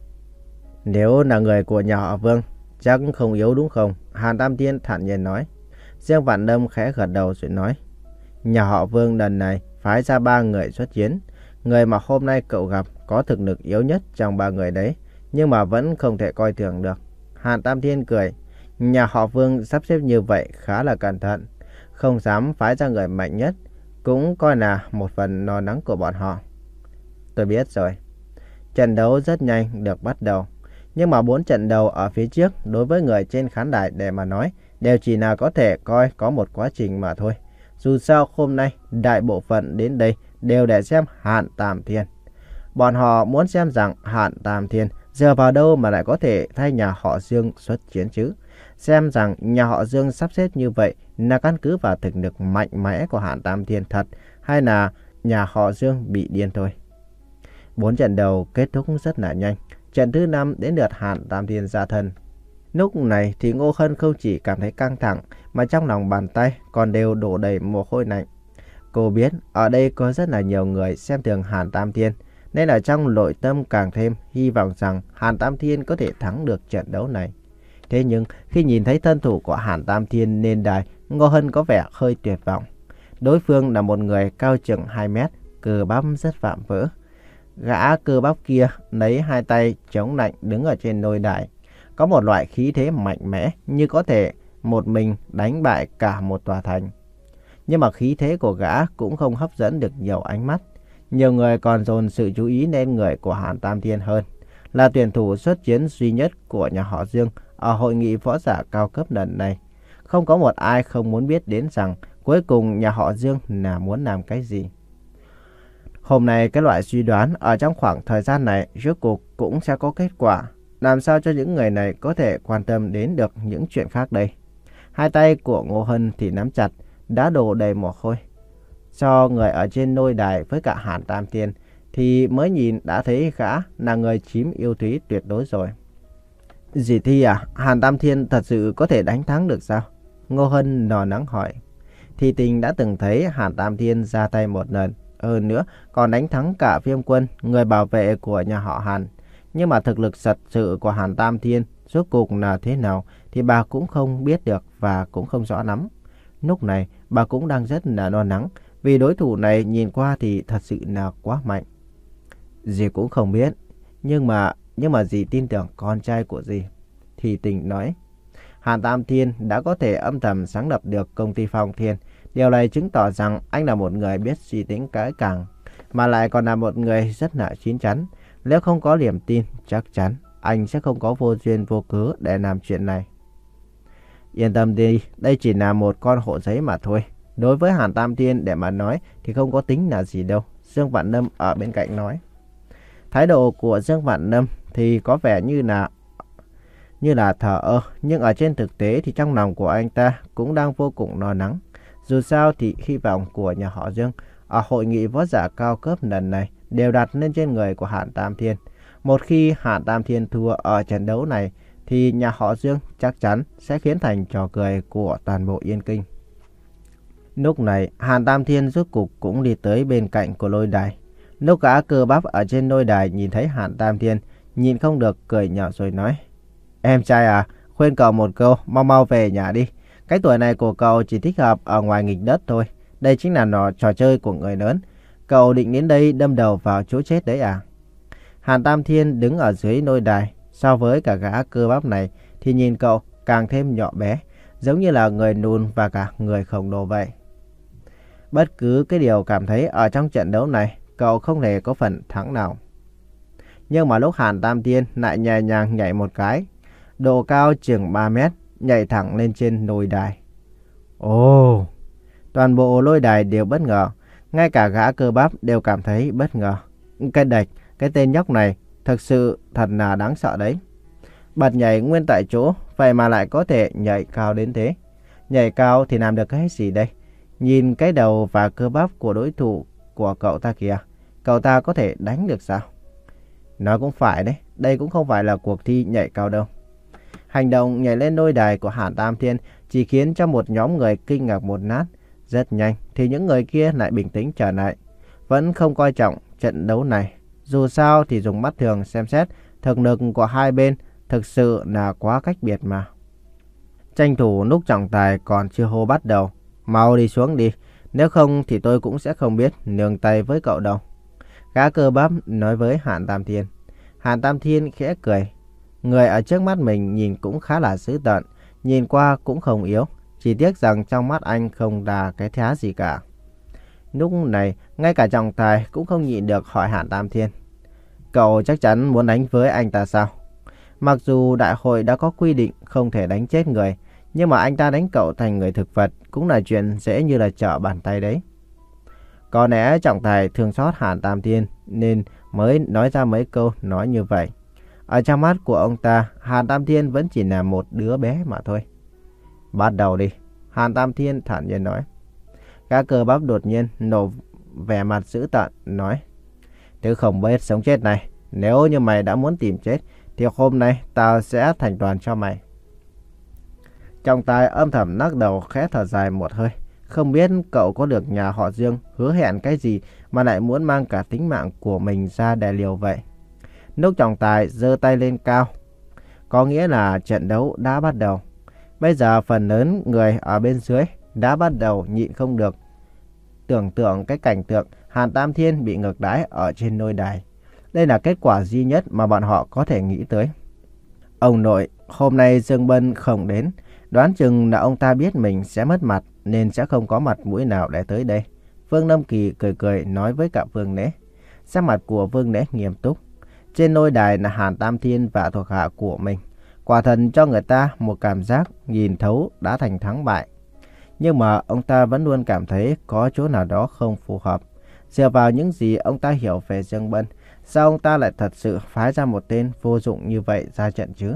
Nếu là người của nhà họ Vương, chắc không yếu đúng không? Hàn Tam Thiên thản nhiên nói. Dương Vạn Đâm khẽ gật đầu rồi nói. Nhà họ Vương lần này phái ra ba người xuất chiến. Người mà hôm nay cậu gặp có thực lực yếu nhất trong ba người đấy, nhưng mà vẫn không thể coi thường được. Hàn Tam Thiên cười. Nhà họ Vương sắp xếp như vậy khá là cẩn thận, không dám phái ra người mạnh nhất, cũng coi là một phần lo lắng của bọn họ. Tôi biết rồi. Trận đấu rất nhanh được bắt đầu, nhưng mà bốn trận đầu ở phía trước đối với người trên khán đài để mà nói đều chỉ là có thể coi có một quá trình mà thôi. Dù sao hôm nay đại bộ phận đến đây đều để xem Hàn Tam Thiên. Bọn họ muốn xem rằng Hàn Tam Thiên dựa vào đâu mà lại có thể thay nhà họ Dương xuất chiến chứ. Xem rằng nhà họ Dương sắp xếp như vậy là căn cứ vào thực lực mạnh mẽ của Hàn Tam Thiên thật, hay là nhà họ Dương bị điên thôi. Bốn trận đầu kết thúc rất là nhanh. Trận thứ năm đến lượt Hàn Tam Thiên ra thân. Lúc này thì Ngô Hân không chỉ cảm thấy căng thẳng, mà trong lòng bàn tay còn đều đổ đầy mồ hôi lạnh. Cô biết ở đây có rất là nhiều người xem thường Hàn Tam Thiên, nên là trong nội tâm càng thêm hy vọng rằng Hàn Tam Thiên có thể thắng được trận đấu này. Thế nhưng khi nhìn thấy thân thủ của Hàn Tam Thiên lên đài, Ngô Hân có vẻ hơi tuyệt vọng. Đối phương là một người cao chừng hai mét, cơ bắp rất vạm vỡ. Gã cơ bắp kia lấy hai tay chống lạnh đứng ở trên nôi đài, có một loại khí thế mạnh mẽ như có thể một mình đánh bại cả một tòa thành. Nhưng mà khí thế của gã cũng không hấp dẫn được nhiều ánh mắt. Nhiều người còn dồn sự chú ý lên người của Hàn Tam Thiên hơn. Là tuyển thủ xuất chiến duy nhất của nhà họ Dương ở hội nghị võ giả cao cấp lần này. Không có một ai không muốn biết đến rằng cuối cùng nhà họ Dương là muốn làm cái gì. Hôm nay cái loại suy đoán ở trong khoảng thời gian này rốt cuộc cũng sẽ có kết quả. Làm sao cho những người này có thể quan tâm đến được những chuyện khác đây? Hai tay của Ngô Hân thì nắm chặt, đã đổ đầy mồ hôi. Cho người ở trên nôi đài với cả Hàn Tam Thiên thì mới nhìn đã thấy gã là người chiếm ưu thế tuyệt đối rồi. Dì Thi à, Hàn Tam Thiên thật sự có thể đánh thắng được sao? Ngô Hân lo lắng hỏi. Thi Tình đã từng thấy Hàn Tam Thiên ra tay một lần, hơn nữa còn đánh thắng cả Viêm Quân, người bảo vệ của nhà họ Hàn. Nhưng mà thực lực thật sự của Hàn Tam Thiên rốt cuộc là thế nào thì bà cũng không biết được và cũng không rõ lắm. Lúc này bà cũng đang rất là lo lắng, vì đối thủ này nhìn qua thì thật sự là quá mạnh. Dì cũng không biết, nhưng mà nhưng mà dì tin tưởng con trai của dì. Thì Tình nói, Hàn Tam Thiên đã có thể âm thầm sáng lập được công ty Phong Thiên. Điều này chứng tỏ rằng anh là một người biết suy tính kỹ càng, mà lại còn là một người rất là chín chắn. Nếu không có niềm tin, chắc chắn anh sẽ không có vô duyên vô cớ để làm chuyện này. Yên tâm đi, đây chỉ là một con hổ giấy mà thôi. Đối với Hàn Tam Thiên để mà nói thì không có tính là gì đâu. Dương Vạn Lâm ở bên cạnh nói. Thái độ của Dương Vạn Lâm thì có vẻ như là như là thờ ơ, nhưng ở trên thực tế thì trong lòng của anh ta cũng đang vô cùng lo lắng. Dù sao thì hy vọng của nhà họ Dương ở hội nghị võ giả cao cấp lần này đều đặt lên trên người của Hàn Tam Thiên. Một khi Hàn Tam Thiên thua ở trận đấu này thì nhà họ Dương chắc chắn sẽ khiến thành trò cười của toàn bộ Yên Kinh. Lúc này Hàn Tam Thiên rốt cục cũng đi tới bên cạnh của lôi đài. Lúc gã cơ bắp ở trên lôi đài nhìn thấy Hàn Tam Thiên, nhìn không được cười nhạo rồi nói: Em trai à, khuyên cậu một câu, mau mau về nhà đi. Cái tuổi này của cậu chỉ thích hợp ở ngoài nghịch đất thôi. Đây chính là nó trò chơi của người lớn. Cậu định đến đây đâm đầu vào chỗ chết đấy à? Hàn Tam Thiên đứng ở dưới lôi đài. So với cả gã cơ bắp này thì nhìn cậu càng thêm nhỏ bé, giống như là người lùn và cả người khổng lồ vậy. Bất cứ cái điều cảm thấy ở trong trận đấu này, cậu không hề có phần thắng nào. Nhưng mà lúc Hàn Tam Thiên lại nhẹ nhàng nhảy một cái, độ cao chừng ba mét, nhảy thẳng lên trên lôi đài. Ồ! Toàn bộ lôi đài đều bất ngờ, ngay cả gã cơ bắp đều cảm thấy bất ngờ. Cái đạch Cái tên nhóc này thực sự thật là đáng sợ đấy. Bật nhảy nguyên tại chỗ, vậy mà lại có thể nhảy cao đến thế. Nhảy cao thì làm được cái gì đây? Nhìn cái đầu và cơ bắp của đối thủ của cậu ta kìa. Cậu ta có thể đánh được sao? Nói cũng phải đấy, đây cũng không phải là cuộc thi nhảy cao đâu. Hành động nhảy lên lôi đài của Hàn Tam Thiên chỉ khiến cho một nhóm người kinh ngạc một lát. Rất nhanh thì những người kia lại bình tĩnh trở lại. Vẫn không coi trọng trận đấu này. Dù sao thì dùng mắt thường xem xét, thực lực của hai bên thực sự là quá cách biệt mà. Tranh thủ lúc trọng tài còn chưa hô bắt đầu. Mau đi xuống đi, nếu không thì tôi cũng sẽ không biết nương tay với cậu đâu. Gã cơ bắp nói với Hàn Tam Thiên. Hàn Tam Thiên khẽ cười. Người ở trước mắt mình nhìn cũng khá là dữ tợn, nhìn qua cũng không yếu. Chỉ tiếc rằng trong mắt anh không là cái thá gì cả. Lúc này, ngay cả trọng tài cũng không nhịn được hỏi Hàn Tam Thiên. Cậu chắc chắn muốn đánh với anh ta sao? Mặc dù đại hội đã có quy định không thể đánh chết người, nhưng mà anh ta đánh cậu thành người thực vật cũng là chuyện dễ như là trở bàn tay đấy. Có lẽ trọng tài thương xót Hàn Tam Thiên nên mới nói ra mấy câu nói như vậy. Ở trong mắt của ông ta, Hàn Tam Thiên vẫn chỉ là một đứa bé mà thôi. Bắt đầu đi, Hàn Tam Thiên thản nhiên nói. Gã cơ bắp đột nhiên nổ vẻ mặt dữ tợn nói. Thứ không biết sống chết này, nếu như mày đã muốn tìm chết thì hôm nay tao sẽ thành toàn cho mày. Trọng tài âm thầm lắc đầu khẽ thở dài một hơi. Không biết cậu có được nhà họ Dương hứa hẹn cái gì mà lại muốn mang cả tính mạng của mình ra để liều vậy. Lúc trọng tài giơ tay lên cao, có nghĩa là trận đấu đã bắt đầu. Bây giờ phần lớn người ở bên dưới đã bắt đầu nhịn không được. Tưởng tượng cái cảnh tượng Hàn Tam Thiên bị ngược đãi ở trên lôi đài. Đây là kết quả duy nhất mà bọn họ có thể nghĩ tới. Ông nội, hôm nay Dương Bân không đến. Đoán chừng là ông ta biết mình sẽ mất mặt nên sẽ không có mặt mũi nào để tới đây. Vương Lâm Kỳ cười cười nói với cả Vương Lễ. Sắc mặt của Vương Lễ nghiêm túc. Trên lôi đài là Hàn Tam Thiên và thuộc hạ của mình. Quả thần cho người ta một cảm giác nhìn thấu đã thành thắng bại. Nhưng mà ông ta vẫn luôn cảm thấy có chỗ nào đó không phù hợp. Dựa vào những gì ông ta hiểu về Dương Bân, sao ông ta lại thật sự phái ra một tên vô dụng như vậy ra trận chứ?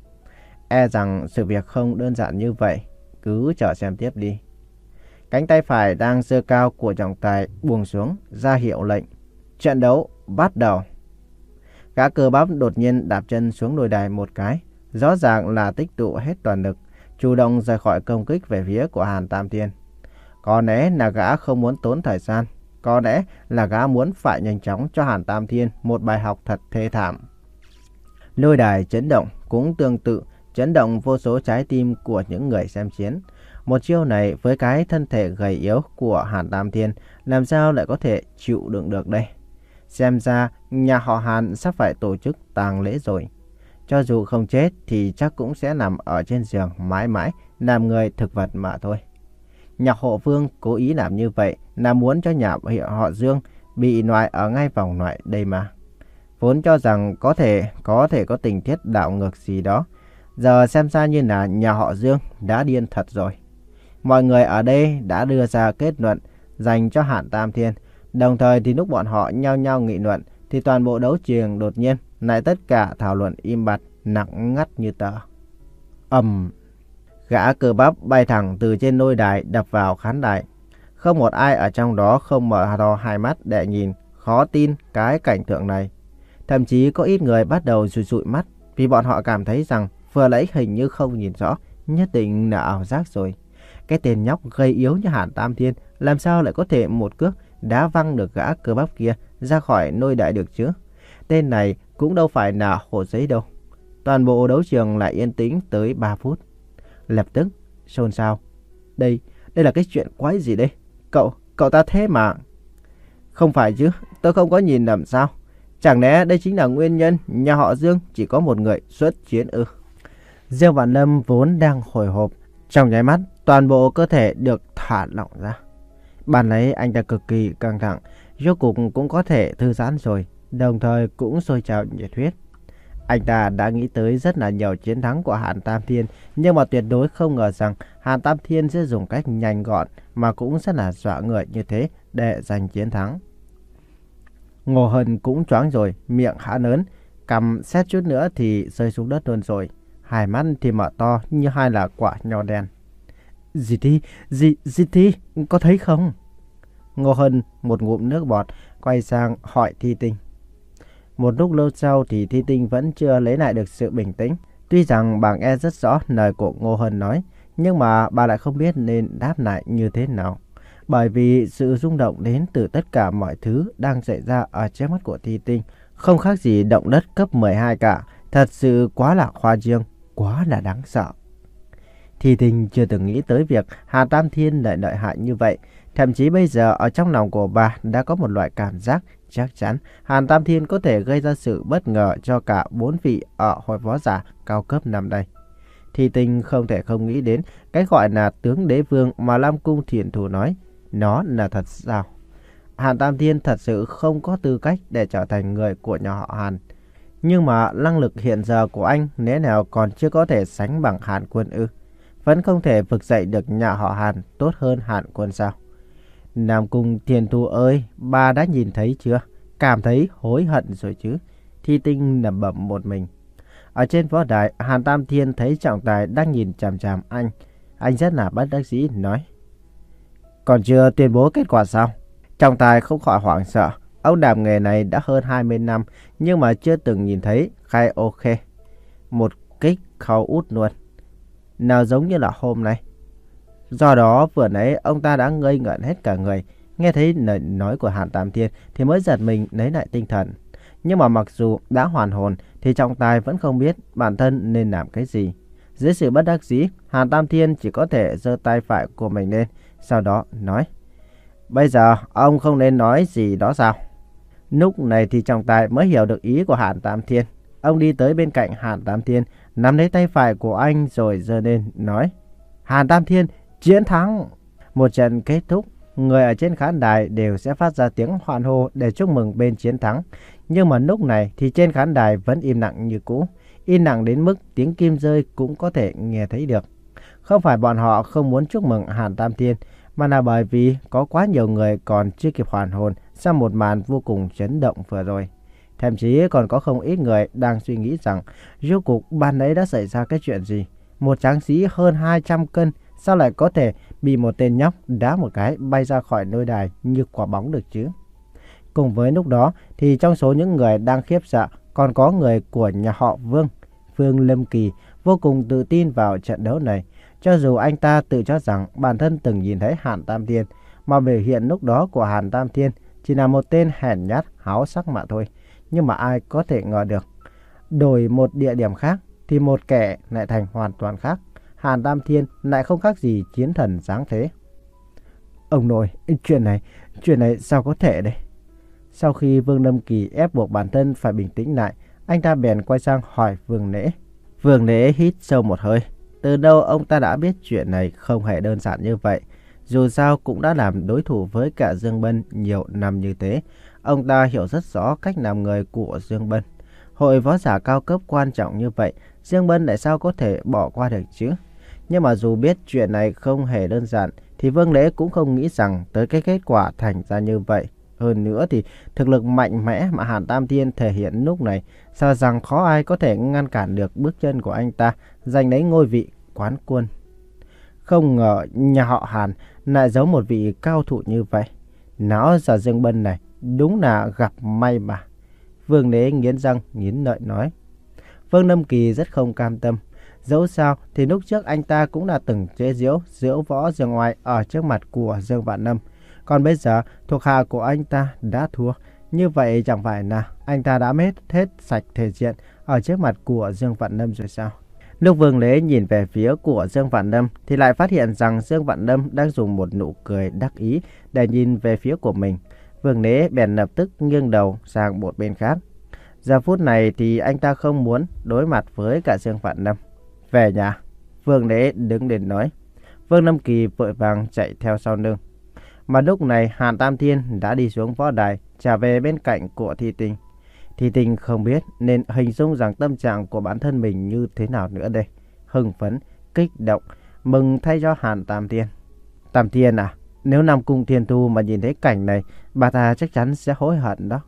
E rằng sự việc không đơn giản như vậy, cứ chờ xem tiếp đi. Cánh tay phải đang giơ cao của trọng tài buông xuống, ra hiệu lệnh. Trận đấu bắt đầu. Gã cơ bắp đột nhiên đạp chân xuống lôi đài một cái, rõ ràng là tích tụ hết toàn lực, chủ động rời khỏi công kích về phía của Hàn Tam Thiên. Có lẽ là gã không muốn tốn thời gian, có lẽ là gã muốn phải nhanh chóng cho Hàn Tam Thiên một bài học thật thê thảm. Lôi đài chấn động cũng tương tự chấn động vô số trái tim của những người xem chiến. Một chiêu này với cái thân thể gầy yếu của Hàn Tam Thiên làm sao lại có thể chịu đựng được đây? Xem ra nhà họ Hàn sắp phải tổ chức tang lễ rồi. Cho dù không chết thì chắc cũng sẽ nằm ở trên giường mãi mãi làm người thực vật mà thôi. Nhà họ Vương cố ý làm như vậy là muốn cho nhà họ Dương bị loại ở ngay vòng loại đây mà. Vốn cho rằng có thể có thể có tình tiết đảo ngược gì đó. Giờ xem ra như là nhà họ Dương đã điên thật rồi. Mọi người ở đây đã đưa ra kết luận dành cho Hàn Tam Thiên. Đồng thời thì lúc bọn họ nhao nhao nghị luận thì toàn bộ đấu trường đột nhiên lại tất cả thảo luận im bặt, nặng ngắt như tờ. Ầm, gã cơ bắp bay thẳng từ trên lôi đài đập vào khán đài. Không một ai ở trong đó không mở to hai mắt để nhìn, khó tin cái cảnh tượng này. Thậm chí có ít người bắt đầu dụi dụi mắt vì bọn họ cảm thấy rằng vừa lấy hình như không nhìn rõ, nhất định là ảo giác rồi. Cái tên nhóc gầy yếu như Hàn Tam Thiên làm sao lại có thể một cước đá văng được gã cơ bắp kia ra khỏi lôi đài được chứ? Tên này cũng đâu phải là hồ giấy đâu. Toàn bộ đấu trường lại yên tĩnh tới ba phút. Lập tức xôn xao. Đây, đây là cái chuyện quái gì đây? Cậu, cậu ta thế mà. Không phải chứ, tôi không có nhìn lầm sao? Chẳng lẽ đây chính là nguyên nhân nhà họ Dương chỉ có một người xuất chiến ư? Dương Vạn Lâm vốn đang hồi hộp, trong nháy mắt toàn bộ cơ thể được thả lỏng ra. Bản lấy anh ta cực kỳ căng thẳng, rốt cục cũng có thể thư giãn rồi, đồng thời cũng sôi trào nhiệt huyết. Anh ta đã nghĩ tới rất là nhiều chiến thắng của Hàn Tam Thiên, nhưng mà tuyệt đối không ngờ rằng Hàn Tam Thiên sẽ dùng cách nhanh gọn mà cũng rất là dọa người như thế để giành chiến thắng. Ngô Hân cũng choáng rồi, miệng há lớn, cằm xét chút nữa thì rơi xuống đất luôn rồi. Hai mắt thì mở to như hai là quả nho đen. Dì Thi, dì, dì Thi, có thấy không? Ngô Hân một ngụm nước bọt, quay sang hỏi Thi Tinh. Một lúc lâu sau thì Thi Tinh vẫn chưa lấy lại được sự bình tĩnh. Tuy rằng bà nghe rất rõ lời của Ngô Hân nói, nhưng mà bà lại không biết nên đáp lại như thế nào. Bởi vì sự rung động đến từ tất cả mọi thứ đang xảy ra ở trước mắt của Thi Tinh, không khác gì động đất cấp mười hai cả. Thật sự quá là khoa trương, quá là đáng sợ. Thi Tinh chưa từng nghĩ tới việc Hàn Tam Thiên lại lợi hại như vậy. Thậm chí bây giờ ở trong lòng của bà đã có một loại cảm giác chắc chắn Hàn Tam Thiên có thể gây ra sự bất ngờ cho cả bốn vị ở hội võ giả cao cấp năm đây. Thi Tinh không thể không nghĩ đến cái gọi là tướng đế vương mà Lam Cung Thiền Thủ nói. Nó là thật sao? Hàn Tam Thiên thật sự không có tư cách để trở thành người của nhà họ Hàn. Nhưng mà năng lực hiện giờ của anh nếu nào còn chưa có thể sánh bằng Hàn Quân ư? Vẫn không thể vực dậy được nhà họ Hàn tốt hơn Hàn Quân sao? Nam Cung Thiền Thủ ơi, bà đã nhìn thấy chưa? Cảm thấy hối hận rồi chứ? Thi Tinh lẩm bẩm một mình. Ở trên võ đài, Hàn Tam Thiên thấy trọng tài đang nhìn chằm chằm anh. Anh rất là bất đắc dĩ nói. Còn chưa tuyên bố kết quả sao? Trọng tài không khỏi hoảng sợ. Ông làm nghề này đã hơn hai mươi năm, nhưng mà chưa từng nhìn thấy khai ok. Một kích khâu út luôn. Nào giống như là hôm nay. Do đó vừa nãy ông ta đã ngây ngẩn hết cả người. Nghe thấy lời nói của Hàn Tam Thiên thì mới giật mình lấy lại tinh thần. Nhưng mà mặc dù đã hoàn hồn thì trọng tài vẫn không biết bản thân nên làm cái gì. Dưới sự bất đắc dĩ, Hàn Tam Thiên chỉ có thể giơ tay phải của mình lên. Sau đó nói. Bây giờ ông không nên nói gì đó sao? Lúc này thì trọng tài mới hiểu được ý của Hàn Tam Thiên. Ông đi tới bên cạnh Hàn Tam Thiên, nắm lấy tay phải của anh rồi giơ lên nói. Hàn Tam Thiên chiến thắng. Một trận kết thúc, người ở trên khán đài đều sẽ phát ra tiếng hoan hô để chúc mừng bên chiến thắng. Nhưng mà lúc này thì trên khán đài vẫn im lặng như cũ. Im lặng đến mức tiếng kim rơi cũng có thể nghe thấy được. Không phải bọn họ không muốn chúc mừng Hàn Tam Thiên, mà là bởi vì có quá nhiều người còn chưa kịp hoàn hồn sau một màn vô cùng chấn động vừa rồi. Thậm chí còn có không ít người đang suy nghĩ rằng rốt cuộc ban ấy đã xảy ra cái chuyện gì. Một tráng sĩ hơn hai trăm cân sao lại có thể bị một tên nhóc đá một cái bay ra khỏi nơi đài như quả bóng được chứ? Cùng với lúc đó thì trong số những người đang khiếp sợ còn có người của nhà họ Vương. Vương Lâm Kỳ vô cùng tự tin vào trận đấu này. Cho dù anh ta tự cho rằng bản thân từng nhìn thấy Hàn Tam Thiên, mà biểu hiện lúc đó của Hàn Tam Thiên chỉ là một tên hèn nhát háo sắc mà thôi. Nhưng mà ai có thể ngờ được, đổi một địa điểm khác thì một kẻ lại thành hoàn toàn khác. Hàn Tam Thiên lại không khác gì chiến thần sáng thế. Ông nội, chuyện này, chuyện này sao có thể đây? Sau khi Vương Lâm Kỳ ép buộc bản thân phải bình tĩnh lại, anh ta bèn quay sang hỏi Vương Lễ. Vương Lễ hít sâu một hơi. Từ đâu ông ta đã biết chuyện này không hề đơn giản như vậy. Dù sao cũng đã làm đối thủ với cả Dương Bân nhiều năm như thế. Ông ta hiểu rất rõ cách làm người của Dương Bân. Hội võ giả cao cấp quan trọng như vậy, Dương Bân lại sao có thể bỏ qua được chứ? Nhưng mà dù biết chuyện này không hề đơn giản, thì Vương Lễ cũng không nghĩ rằng tới cái kết quả thành ra như vậy. Hơn nữa thì thực lực mạnh mẽ mà Hàn Tam Thiên thể hiện lúc này, sợ rằng khó ai có thể ngăn cản được bước chân của anh ta giành lấy ngôi vị quán quân. Không ngờ nhà họ Hàn lại giấu một vị cao thủ như vậy. Nó giờ Dương Bân này đúng là gặp may mà. Vương Lễ nghiến răng nghiến lợi nói. Vương Lâm Kỳ rất không cam tâm. Dẫu sao thì lúc trước anh ta cũng là từng chế giễu diễu võ Dương Oai ở trước mặt của Dương Vạn Lâm. Còn bây giờ thuộc hạ của anh ta đã thua. Như vậy chẳng phải là anh ta đã mất hết sạch thể diện ở trước mặt của Dương Vạn Lâm rồi sao? Lúc Vương Lễ nhìn về phía của Dương Vạn Lâm thì lại phát hiện rằng Dương Vạn Lâm đang dùng một nụ cười đắc ý để nhìn về phía của mình. Vương Lễ bèn lập tức nghiêng đầu sang một bên khác. Giờ phút này thì anh ta không muốn đối mặt với cả Dương Vạn Lâm. Về nhà, Vương Lễ đứng lên nói. Vương Lâm Kỳ vội vàng chạy theo sau lưng. Mà lúc này Hàn Tam Thiên đã đi xuống võ đài, trở về bên cạnh của Thi Tinh. Thi Tinh không biết nên hình dung rằng tâm trạng của bản thân mình như thế nào nữa đây. Hưng phấn, kích động, mừng thay cho Hàn Tam Thiên. Tam Thiên à, nếu Nam Cung Thiên Thu mà nhìn thấy cảnh này, bà ta chắc chắn sẽ hối hận đó.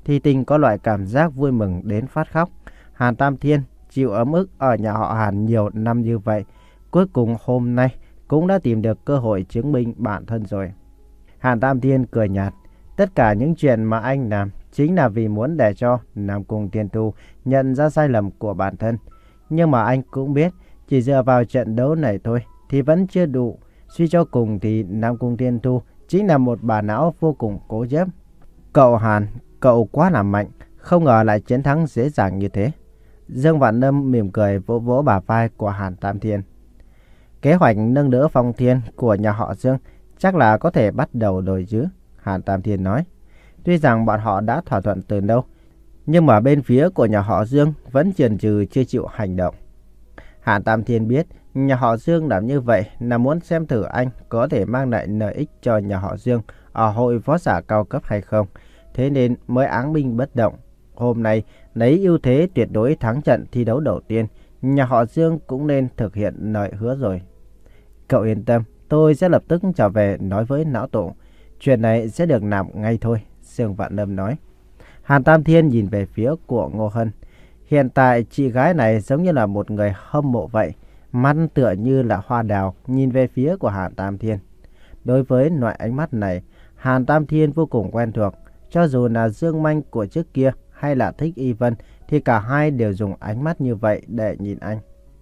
Thi Tinh có loại cảm giác vui mừng đến phát khóc. Hàn Tam Thiên chịu ấm ức ở nhà họ Hàn nhiều năm như vậy, cuối cùng hôm nay cũng đã tìm được cơ hội chứng minh bản thân rồi. Hàn Tam Thiên cười nhạt. Tất cả những chuyện mà anh làm chính là vì muốn để cho Nam Cung Thiên Thu nhận ra sai lầm của bản thân. Nhưng mà anh cũng biết, chỉ dựa vào trận đấu này thôi thì vẫn chưa đủ. Suy cho cùng thì Nam Cung Thiên Thu chính là một bà não vô cùng cố chấp. Cậu Hàn, cậu quá là mạnh, không ngờ lại chiến thắng dễ dàng như thế. Dương Vạn Lâm mỉm cười vỗ vỗ bả vai của Hàn Tam Thiên. Kế hoạch nâng đỡ Phong Thiên của nhà họ Dương chắc là có thể bắt đầu rồi chứ, Hàn Tam Thiên nói. Tuy rằng bọn họ đã thỏa thuận từ lâu, nhưng mà bên phía của nhà họ Dương vẫn chần chừ chưa chịu hành động. Hàn Tam Thiên biết nhà họ Dương làm như vậy là muốn xem thử anh có thể mang lại lợi ích cho nhà họ Dương ở hội võ giả cao cấp hay không, thế nên mới áng binh bất động. Hôm nay lấy ưu thế tuyệt đối thắng trận thi đấu đầu tiên, nhà họ Dương cũng nên thực hiện lời hứa rồi. Cậu yên tâm, tôi sẽ lập tức trở về nói với lão tổ. Chuyện này sẽ được làm ngay thôi, Dương Vạn Lâm nói. Hàn Tam Thiên nhìn về phía của Ngô Hân. Hiện tại chị gái này giống như là một người hâm mộ vậy, mắt tựa như là hoa đào nhìn về phía của Hàn Tam Thiên. Đối với loại ánh mắt này, Hàn Tam Thiên vô cùng quen thuộc. Cho dù là Dương Manh của trước kia hay là Thích Y Vân thì cả hai đều dùng ánh mắt như vậy để nhìn anh.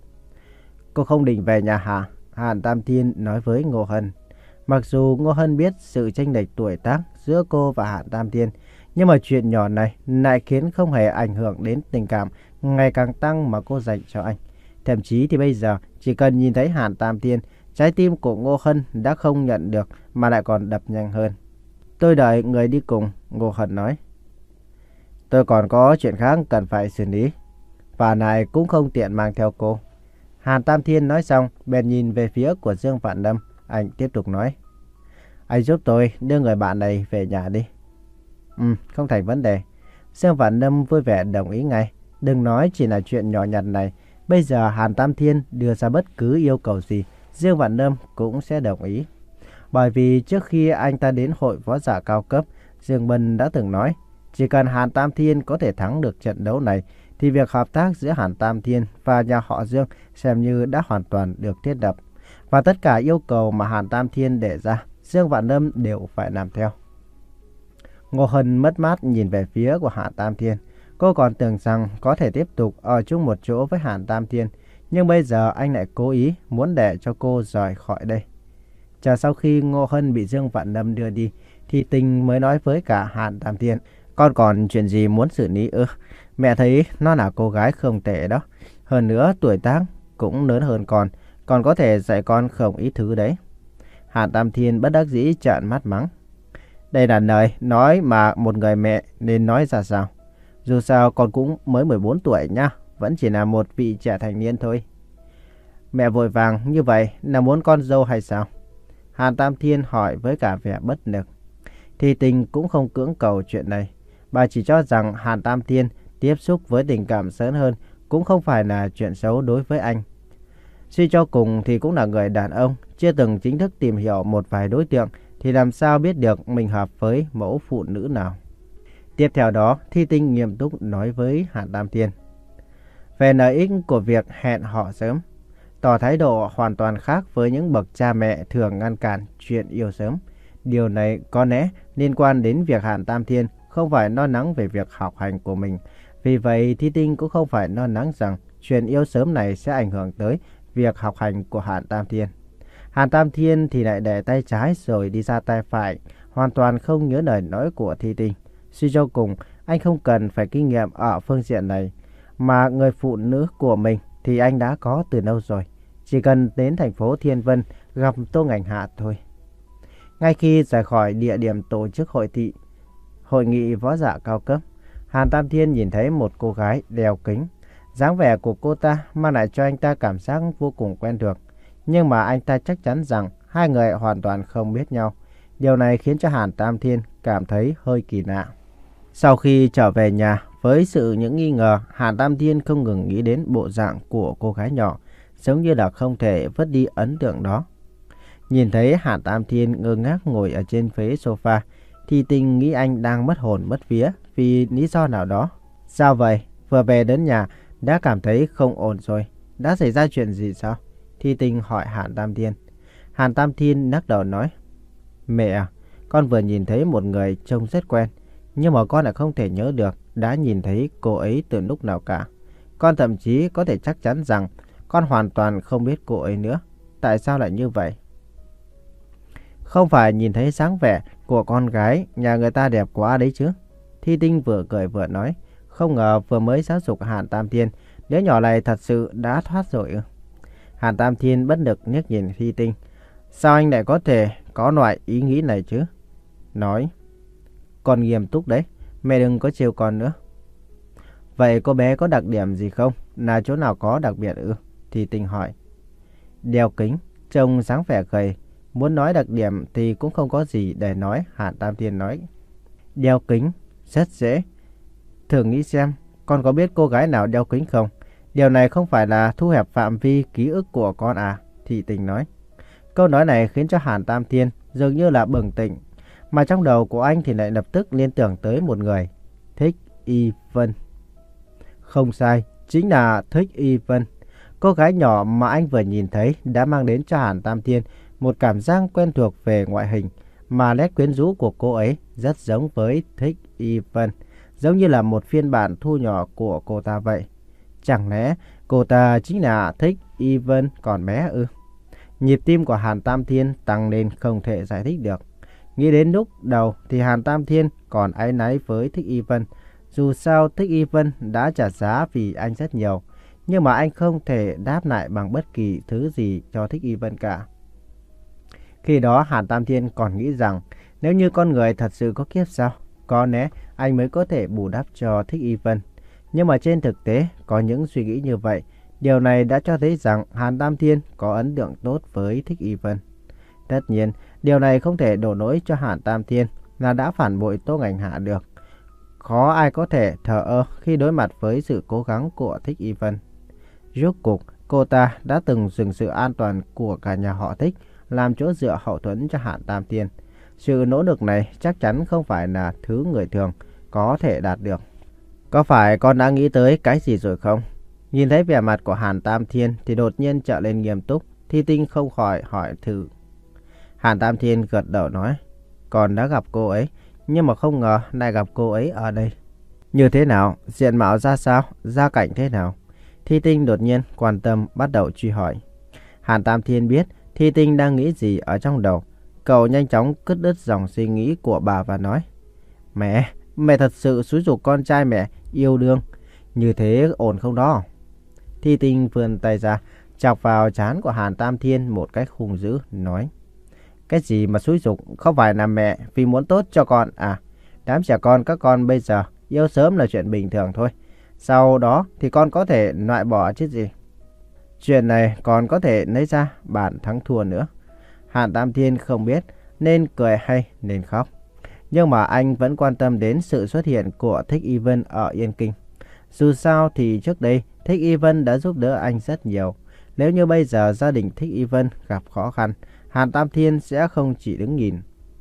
Cô không định về nhà hả? Hàn Tam Thiên nói với Ngô Hân. Mặc dù Ngô Hân biết sự chênh lệch tuổi tác giữa cô và Hàn Tam Thiên, nhưng mà chuyện nhỏ này lại khiến không hề ảnh hưởng đến tình cảm ngày càng tăng mà cô dành cho anh. Thậm chí thì bây giờ chỉ cần nhìn thấy Hàn Tam Thiên, trái tim của Ngô Hân đã không nhận được mà lại còn đập nhanh hơn. Tôi đợi người đi cùng, Ngô Hân nói. Tôi còn có chuyện khác cần phải xử lý, và này cũng không tiện mang theo cô. Hàn Tam Thiên nói xong, bèn nhìn về phía của Dương Vạn Lâm. Anh tiếp tục nói. Anh giúp tôi đưa người bạn này về nhà đi. Ừ, không thành vấn đề. Dương Vạn Lâm vui vẻ đồng ý ngay. Đừng nói chỉ là chuyện nhỏ nhặt này. Bây giờ Hàn Tam Thiên đưa ra bất cứ yêu cầu gì, Dương Vạn Lâm cũng sẽ đồng ý. Bởi vì trước khi anh ta đến hội võ giả cao cấp, Dương Bân đã từng nói, chỉ cần Hàn Tam Thiên có thể thắng được trận đấu này, thì việc hợp tác giữa Hàn Tam Thiên và nhà họ Dương xem như đã hoàn toàn được thiết lập. Và tất cả yêu cầu mà Hàn Tam Thiên đề ra, Dương Vạn Lâm đều phải làm theo. Ngô Hân mất mát nhìn về phía của Hàn Tam Thiên. Cô còn tưởng rằng có thể tiếp tục ở chung một chỗ với Hàn Tam Thiên, nhưng bây giờ anh lại cố ý muốn để cho cô rời khỏi đây. Chờ sau khi Ngô Hân bị Dương Vạn Lâm đưa đi, thì Tình mới nói với cả Hàn Tam Thiên. Con còn chuyện gì muốn xử lý ư? Mẹ thấy nó là cô gái không tệ đó. Hơn nữa tuổi tác cũng lớn hơn con, còn có thể dạy con không ít thứ đấy. Hàn Tam Thiên bất đắc dĩ trợn mắt mắng. Đây là lời nói mà một người mẹ nên nói ra sao? Dù sao con cũng mới mười bốn tuổi nha, vẫn chỉ là một vị trẻ thành niên thôi. Mẹ vội vàng như vậy là muốn con dâu hay sao? Hàn Tam Thiên hỏi với cả vẻ bất lực. Thì Tình cũng không cưỡng cầu chuyện này. Bà chỉ cho rằng Hàn Tam Thiên tiếp xúc với tình cảm sớm hơn cũng không phải là chuyện xấu đối với anh. Suy cho cùng thì cũng là người đàn ông, chưa từng chính thức tìm hiểu một vài đối tượng thì làm sao biết được mình hợp với mẫu phụ nữ nào. Tiếp theo đó, Thi Tinh nghiêm túc nói với Hàn Tam Thiên về lợi ích của việc hẹn hò sớm, tỏ thái độ hoàn toàn khác với những bậc cha mẹ thường ngăn cản chuyện yêu sớm. Điều này có lẽ liên quan đến việc Hàn Tam Thiên không phải lo lắng về việc học hành của mình. Vì vậy, Thi Tinh cũng không phải lo lắng rằng chuyện yêu sớm này sẽ ảnh hưởng tới việc học hành của Hàn Tam Thiên. Hàn Tam Thiên thì lại để tay trái rồi đi ra tay phải, hoàn toàn không nhớ lời nói của Thi Tinh. Suy cho cùng, anh không cần phải kinh nghiệm ở phương diện này, mà người phụ nữ của mình thì anh đã có từ lâu rồi. Chỉ cần đến thành phố Thiên Vân gặp Tô Ngành Hạ thôi. Ngay khi rời khỏi địa điểm tổ chức hội thị, hội nghị võ giả cao cấp, Hàn Tam Thiên nhìn thấy một cô gái đeo kính. Dáng vẻ của cô ta mang lại cho anh ta cảm giác vô cùng quen thuộc. Nhưng mà anh ta chắc chắn rằng hai người hoàn toàn không biết nhau. Điều này khiến cho Hàn Tam Thiên cảm thấy hơi kỳ lạ. Sau khi trở về nhà, với sự những nghi ngờ, Hàn Tam Thiên không ngừng nghĩ đến bộ dạng của cô gái nhỏ, giống như là không thể vứt đi ấn tượng đó. Nhìn thấy Hàn Tam Thiên ngơ ngác ngồi ở trên ghế sofa, thì Tình nghĩ anh đang mất hồn mất vía, vì lý do nào đó. Sao vậy? Vừa về đến nhà đã cảm thấy không ổn rồi. Đã xảy ra chuyện gì sao? Thi Tinh hỏi Hàn Tam Thiên. Hàn Tam Thiên lắc đầu nói. Mẹ à, con vừa nhìn thấy một người trông rất quen. Nhưng mà con lại không thể nhớ được đã nhìn thấy cô ấy từ lúc nào cả. Con thậm chí có thể chắc chắn rằng con hoàn toàn không biết cô ấy nữa. Tại sao lại như vậy? Không phải nhìn thấy dáng vẻ của con gái nhà người ta đẹp quá đấy chứ? Thi Tinh vừa cười vừa nói. Không ngờ vừa mới giáo dục Hàn Tam Thiên, đứa nhỏ này thật sự đã thoát rồi ư? Hàn Tam Thiên bất lực liếc nhìn Thi Tinh. Sao anh lại có thể có loại ý nghĩ này chứ? Nói. Con nghiêm túc đấy, mẹ đừng có trêu con nữa. Vậy cô bé có đặc điểm gì không? Là chỗ nào có đặc biệt ư? Thi Tinh hỏi. Đeo kính, trông dáng vẻ gầy. Muốn nói đặc điểm thì cũng không có gì để nói, Hàn Tam Thiên nói. Đeo kính, rất dễ. Thử nghĩ xem, con có biết cô gái nào đeo kính không? Điều này không phải là thu hẹp phạm vi ký ức của con à? Thi Tinh nói. Câu nói này khiến cho Hàn Tam Thiên dường như là bừng tỉnh. Mà trong đầu của anh thì lại lập tức liên tưởng tới một người. Thích Y Vân. Không sai, chính là Thích Y Vân. Cô gái nhỏ mà anh vừa nhìn thấy đã mang đến cho Hàn Tam Thiên một cảm giác quen thuộc về ngoại hình. Mà nét quyến rũ của cô ấy rất giống với Thích Y Vân. Giống như là một phiên bản thu nhỏ của cô ta vậy. Chẳng lẽ cô ta chính là Thích Y Vân còn bé ư? Nhịp tim của Hàn Tam Thiên tăng lên không thể giải thích được. Nghĩ đến lúc đầu thì Hàn Tam Thiên còn áy náy với Thích Y Vân. Dù sao Thích Y Vân đã trả giá vì anh rất nhiều. Nhưng mà anh không thể đáp lại bằng bất kỳ thứ gì cho Thích Y Vân cả. Khi đó Hàn Tam Thiên còn nghĩ rằng nếu như con người thật sự có kiếp sau, có lẽ anh mới có thể bù đắp cho Thích Y Vân. Nhưng mà trên thực tế có những suy nghĩ như vậy. Điều này đã cho thấy rằng Hàn Tam Thiên có ấn tượng tốt với Thích Y Vân. Tất nhiên, điều này không thể đổ lỗi cho Hàn Tam Thiên là đã phản bội Tô Ngành Hạ được. Khó ai có thể thờ ơ khi đối mặt với sự cố gắng của Thích Y Vân. Rốt cuộc, cô ta đã từng dùng sự an toàn của cả nhà họ Thích làm chỗ dựa hậu thuẫn cho Hàn Tam Thiên. Sự nỗ lực này chắc chắn không phải là thứ người thường có thể đạt được. Có phải con đã nghĩ tới cái gì rồi không? Nhìn thấy vẻ mặt của Hàn Tam Thiên thì đột nhiên trở lên nghiêm túc. Thi Tinh không khỏi hỏi thử. Hàn Tam Thiên gật đầu nói. Con đã gặp cô ấy, nhưng mà không ngờ lại gặp cô ấy ở đây. Như thế nào? Diện mạo ra sao? Gia cảnh thế nào? Thi Tinh đột nhiên quan tâm bắt đầu truy hỏi. Hàn Tam Thiên biết Thi Tinh đang nghĩ gì ở trong đầu. Cậu nhanh chóng cắt đứt dòng suy nghĩ của bà và nói. Mẹ, mẹ thật sự xúi giục con trai mẹ yêu đương. Như thế ổn không đó? Thi Tinh vươn tay ra, chọc vào trán của Hàn Tam Thiên một cách hung dữ, nói. Cái gì mà xúi giục, không phải là mẹ vì muốn tốt cho con à? Đám trẻ con các con bây giờ yêu sớm là chuyện bình thường thôi. Sau đó thì con có thể loại bỏ chứ gì. Chuyện này còn có thể lấy ra bản thắng thua nữa. Hàn Tam Thiên không biết nên cười hay nên khóc. Nhưng mà anh vẫn quan tâm đến sự xuất hiện của Thích Y Vân ở Yên Kinh. Dù sao thì trước đây Thích Y Vân đã giúp đỡ anh rất nhiều. Nếu như bây giờ gia đình Thích Y Vân gặp khó khăn, Hàn Tam Thiên sẽ không chỉ đứng nhìn.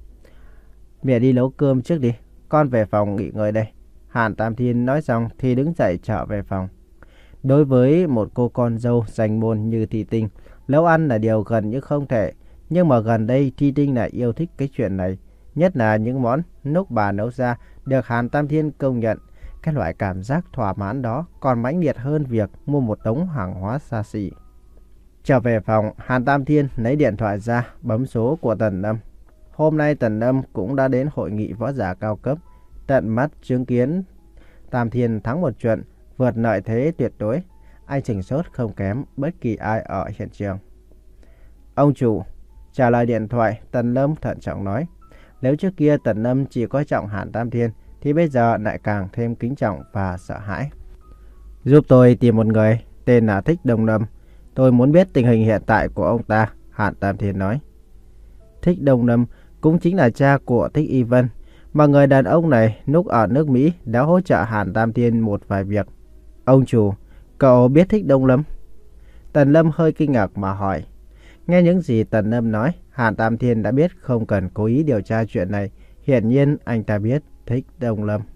Mẹ đi nấu cơm trước đi, con về phòng nghỉ ngơi đây. Hàn Tam Thiên nói xong thì đứng dậy trở về phòng. Đối với một cô con dâu danh môn như Thi Tinh, nấu ăn là điều gần như không thể. Nhưng mà gần đây Thi Tinh lại yêu thích cái chuyện này. Nhất là những món lúc bà nấu ra được Hàn Tam Thiên công nhận. Cái loại cảm giác thỏa mãn đó còn mãnh liệt hơn việc mua một đống hàng hóa xa xỉ. Trở về phòng, Hàn Tam Thiên lấy điện thoại ra, bấm số của Tần Lâm. Hôm nay Tần Lâm cũng đã đến hội nghị võ giả cao cấp. Tận mắt chứng kiến Tam Thiên thắng một trận, vượt lợi thế tuyệt đối. Anh chỉnh sốt không kém bất kỳ ai ở hiện trường. Ông chủ, trả lời điện thoại, Tần Lâm thận trọng nói. Nếu trước kia Tần Lâm chỉ coi trọng Hàn Tam Thiên, thì bây giờ lại càng thêm kính trọng và sợ hãi. Giúp tôi tìm một người tên là Thích Đông Lâm. Tôi muốn biết tình hình hiện tại của ông ta, Hàn Tam Thiên nói. Thích Đông Lâm cũng chính là cha của Thích Y Vân, mà người đàn ông này lúc ở nước Mỹ đã hỗ trợ Hàn Tam Thiên một vài việc. Ông chủ, cậu biết Thích Đông Lâm? Tần Lâm hơi kinh ngạc mà hỏi. Nghe những gì Tần Lâm nói, Hàn Tam Thiên đã biết không cần cố ý điều tra chuyện này. Hiển nhiên anh ta biết Thích Đông Lâm.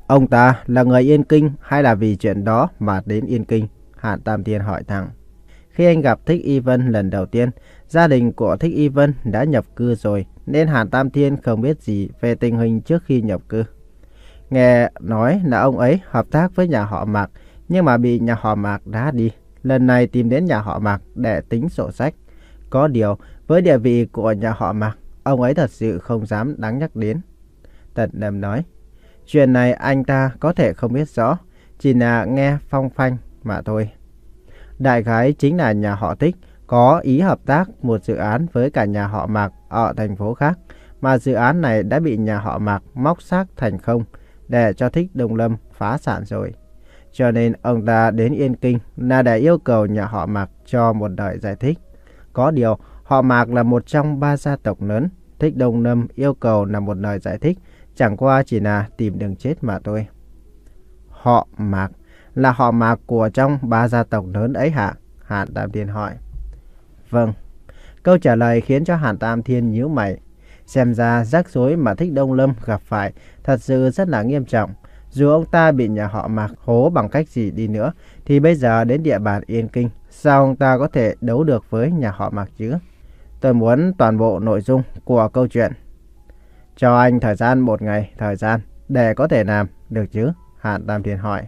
Ông ta là người Yên Kinh hay là vì chuyện đó mà đến Yên Kinh? Hàn Tam Thiên hỏi thẳng. Khi anh gặp Thích Y Vân lần đầu tiên, gia đình của Thích Y Vân đã nhập cư rồi, nên Hàn Tam Thiên không biết gì về tình hình trước khi nhập cư. Nghe nói là ông ấy hợp tác với nhà họ Mạc, nhưng mà bị nhà họ Mạc đá đi. Lần này tìm đến nhà họ Mạc để tính sổ sách. Có điều, với địa vị của nhà họ Mạc, ông ấy thật sự không dám đáng nhắc đến. Tần Lâm nói, chuyện này anh ta có thể không biết rõ, chỉ là nghe phong phanh mà thôi. Đại khái chính là nhà họ Thích có ý hợp tác một dự án với cả nhà họ Mạc ở thành phố khác, mà dự án này đã bị nhà họ Mạc móc xác thành không để cho Thích Đông Lâm phá sản rồi. Cho nên ông ta đến Yên Kinh là để yêu cầu nhà họ Mạc cho một lời giải thích. Có điều, họ Mạc là một trong ba gia tộc lớn, Thích Đông Lâm yêu cầu là một lời giải thích, chẳng qua chỉ là tìm đường chết mà thôi. Họ Mạc là họ Mạc của trong ba gia tộc lớn ấy hả? Hàn Tam Thiên hỏi. Vâng. Câu trả lời khiến cho Hàn Tam Thiên nhíu mày. Xem ra rắc rối mà Thích Đông Lâm gặp phải thật sự rất là nghiêm trọng. Dù ông ta bị nhà họ Mạc hố bằng cách gì đi nữa, thì bây giờ đến địa bàn Yên Kinh, sao ông ta có thể đấu được với nhà họ Mạc chứ? Tôi muốn toàn bộ nội dung của câu chuyện. Cho anh thời gian một ngày, thời gian để có thể làm, được chứ? Hàn Tam Thiên hỏi.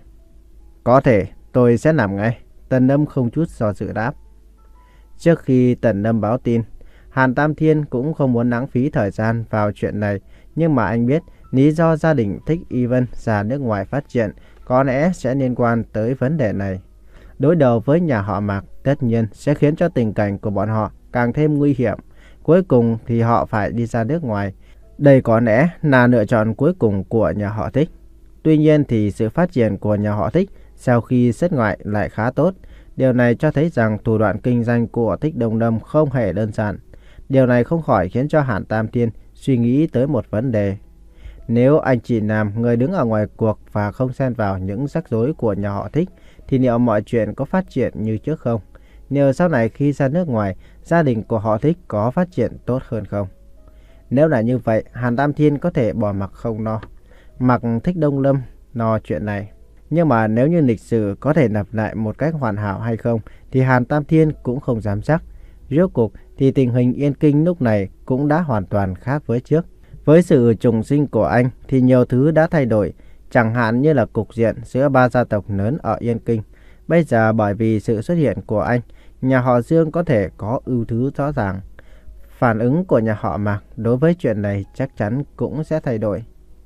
Có thể, tôi sẽ làm ngay. Tần Lâm không chút do dự đáp. Trước khi Tần Lâm báo tin, Hàn Tam Thiên cũng không muốn lãng phí thời gian vào chuyện này, nhưng mà anh biết lý do gia đình Thích Y Vân ra nước ngoài phát triển có lẽ sẽ liên quan tới vấn đề này. Đối đầu với nhà họ Mạc tất nhiên sẽ khiến cho tình cảnh của bọn họ càng thêm nguy hiểm. Cuối cùng thì họ phải đi ra nước ngoài. Đây có lẽ là lựa chọn cuối cùng của nhà họ Thích. Tuy nhiên thì sự phát triển của nhà họ Thích sau khi xuất ngoại lại khá tốt. Điều này cho thấy rằng thủ đoạn kinh doanh của Thích Đông Lâm không hề đơn giản. Điều này không khỏi khiến cho Hàn Tam Thiên suy nghĩ tới một vấn đề. Nếu anh chỉ làm người đứng ở ngoài cuộc và không xen vào những rắc rối của nhà họ Thích, thì liệu mọi chuyện có phát triển như trước không? Nếu sau này khi ra nước ngoài, gia đình của họ Thích có phát triển tốt hơn không? Nếu là như vậy, Hàn Tam Thiên có thể bỏ mặc không lo, mặc Thích Đông Lâm lo chuyện này. Nhưng mà nếu như lịch sử có thể lặp lại một cách hoàn hảo hay không, thì Hàn Tam Thiên cũng không dám chắc. Rốt cuộc thì tình hình Yên Kinh lúc này cũng đã hoàn toàn khác với trước. Với sự trùng sinh của anh thì nhiều thứ đã thay đổi, chẳng hạn như là cục diện giữa ba gia tộc lớn ở Yên Kinh. Bây giờ bởi vì sự xuất hiện của anh, nhà họ Dương có thể có ưu thứ rõ ràng. Phản ứng của nhà họ Mạc đối với chuyện này chắc chắn cũng sẽ thay đổi.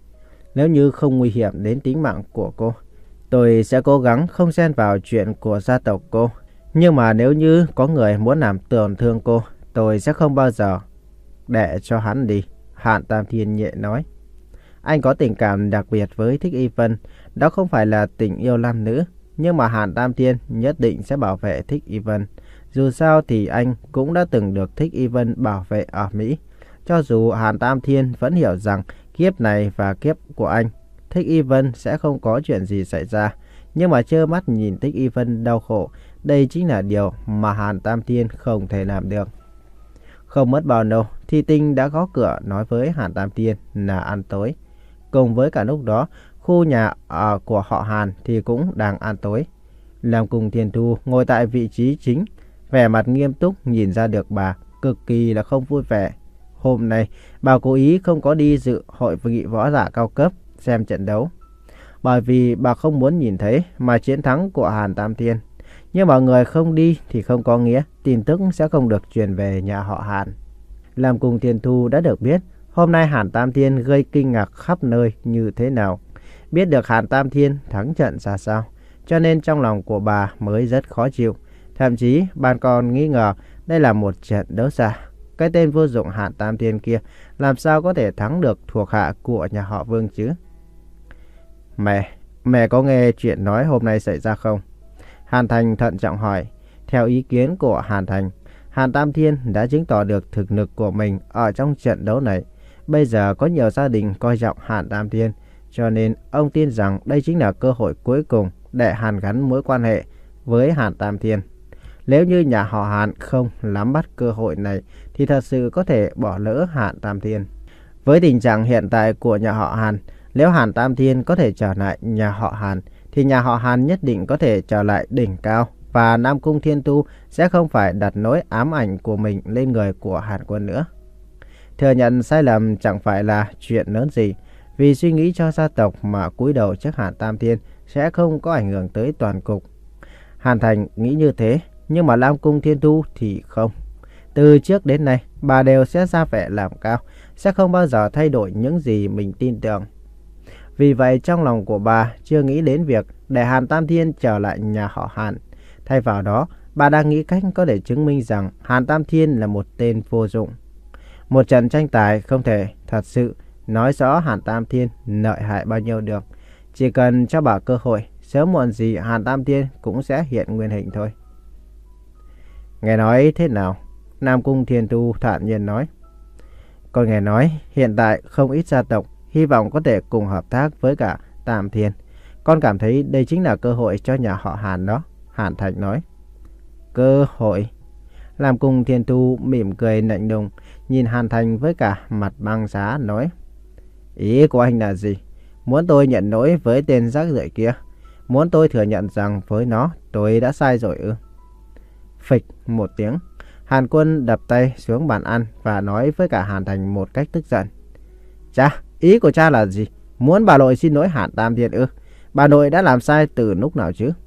Nếu như không nguy hiểm đến tính mạng của cô, tôi sẽ cố gắng không xen vào chuyện của gia tộc cô. Nhưng mà nếu như có người muốn làm tổn thương cô, tôi sẽ không bao giờ để cho hắn đi. Hàn Tam Thiên nhẹ nói. Anh có tình cảm đặc biệt với Thích Y Vân. Đó không phải là tình yêu nam nữ. Nhưng mà Hàn Tam Thiên nhất định sẽ bảo vệ Thích Y Vân. Dù sao thì anh cũng đã từng được Thích Y Vân bảo vệ ở Mỹ. Cho dù Hàn Tam Thiên vẫn hiểu rằng kiếp này và kiếp của anh, Thích Y Vân sẽ không có chuyện gì xảy ra. Nhưng mà trơ mắt nhìn Thích Y Vân đau khổ, đây chính là điều mà Hàn Tam Thiên không thể làm được. Không mất bao lâu, Thi Tinh đã gõ cửa nói với Hàn Tam Thiên là ăn tối. Cùng với cả lúc đó, khu nhà ở của họ Hàn thì cũng đang ăn tối. Lam Cung Thiên Thu ngồi tại vị trí chính, vẻ mặt nghiêm túc nhìn ra được bà cực kỳ là không vui vẻ. Hôm nay, bà cố ý không có đi dự hội nghị võ giả cao cấp xem trận đấu. Bởi vì bà không muốn nhìn thấy mà chiến thắng của Hàn Tam Thiên. Nhưng mà người không đi thì không có nghĩa tin tức sẽ không được truyền về nhà họ Hàn. Lam Cung Thiên Thu đã được biết hôm nay Hàn Tam Thiên gây kinh ngạc khắp nơi như thế nào. Biết được Hàn Tam Thiên thắng trận ra sao, cho nên trong lòng của bà mới rất khó chịu. Thậm chí bà còn nghi ngờ đây là một trận đấu giả. Cái tên vô dụng Hàn Tam Thiên kia làm sao có thể thắng được thuộc hạ của nhà họ Vương chứ? Mẹ, mẹ có nghe chuyện nói hôm nay xảy ra không? Hàn Thành thận trọng hỏi. Theo ý kiến của Hàn Thành, Hàn Tam Thiên đã chứng tỏ được thực lực của mình ở trong trận đấu này. Bây giờ có nhiều gia đình coi trọng Hàn Tam Thiên, cho nên ông tin rằng đây chính là cơ hội cuối cùng để hàn gắn mối quan hệ với Hàn Tam Thiên. Nếu như nhà họ Hàn không nắm bắt cơ hội này thì thật sự có thể bỏ lỡ Hàn Tam Thiên. Với tình trạng hiện tại của nhà họ Hàn, Nếu Hàn Tam Thiên có thể trở lại nhà họ Hàn, thì nhà họ Hàn nhất định có thể trở lại đỉnh cao, và Nam Cung Thiên Tu sẽ không phải đặt nỗi ám ảnh của mình lên người của Hàn Quân nữa. Thừa nhận sai lầm chẳng phải là chuyện lớn gì, vì suy nghĩ cho gia tộc mà cúi đầu trước Hàn Tam Thiên sẽ không có ảnh hưởng tới toàn cục. Hàn Thành nghĩ như thế, nhưng mà Nam Cung Thiên Tu thì không. Từ trước đến nay, bà đều sẽ ra vẻ làm cao, sẽ không bao giờ thay đổi những gì mình tin tưởng. Vì vậy trong lòng của bà chưa nghĩ đến việc để Hàn Tam Thiên trở lại nhà họ Hàn. Thay vào đó, bà đang nghĩ cách có thể chứng minh rằng Hàn Tam Thiên là một tên vô dụng. Một trận tranh tài không thể thật sự nói rõ Hàn Tam Thiên lợi hại bao nhiêu được. Chỉ cần cho bà cơ hội, sớm muộn gì Hàn Tam Thiên cũng sẽ hiện nguyên hình thôi. Nghe nói thế nào? Nam Cung Thiên Tu thản nhiên nói. Con nghe nói hiện tại không ít gia tộc hy vọng có thể cùng hợp tác với cả Tam Thiên. Con cảm thấy đây chính là cơ hội cho nhà họ Hàn đó. Hàn Thành nói. Cơ hội? Nam Cung Thiên Tu mỉm cười lạnh lùng, nhìn Hàn Thành với cả mặt băng giá nói. Ý của anh là gì? Muốn tôi nhận lỗi với tên rác rưởi kia? Muốn tôi thừa nhận rằng với nó tôi đã sai rồi ư? Phịch một tiếng, Hàn Quân đập tay xuống bàn ăn và nói với cả Hàn Thành một cách tức giận. Cha, ý của cha là gì? Muốn bà nội xin lỗi Hàn Tam Thiên ư? Bà nội đã làm sai từ lúc nào chứ?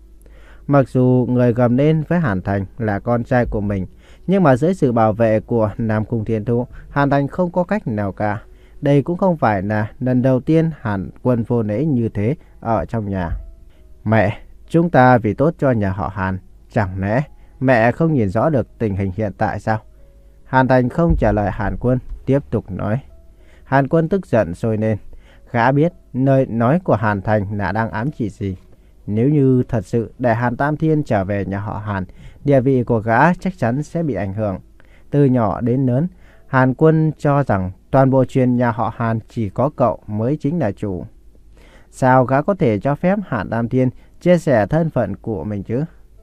Mặc dù người gầm lên với Hàn Thành là con trai của mình, nhưng mà dưới sự bảo vệ của Nam Cung Thiên Tu, Hàn Thành không có cách nào cả. Đây cũng không phải là lần đầu tiên Hàn Quân vô lễ như thế ở trong nhà. Mẹ, chúng ta vì tốt cho nhà họ Hàn, chẳng lẽ mẹ không nhìn rõ được tình hình hiện tại sao? Hàn Thành không trả lời Hàn Quân, tiếp tục nói. Hàn Quân tức giận sôi lên. Gã biết lời nói của Hàn Thành là đang ám chỉ gì. Nếu như thật sự để Hàn Tam Thiên trở về nhà họ Hàn, địa vị của gã chắc chắn sẽ bị ảnh hưởng. Từ nhỏ đến lớn, Hàn Quân cho rằng toàn bộ chuyện nhà họ Hàn chỉ có cậu mới chính là chủ. Sao gã có thể cho phép Hàn Tam Thiên chia sẻ thân phận của mình chứ?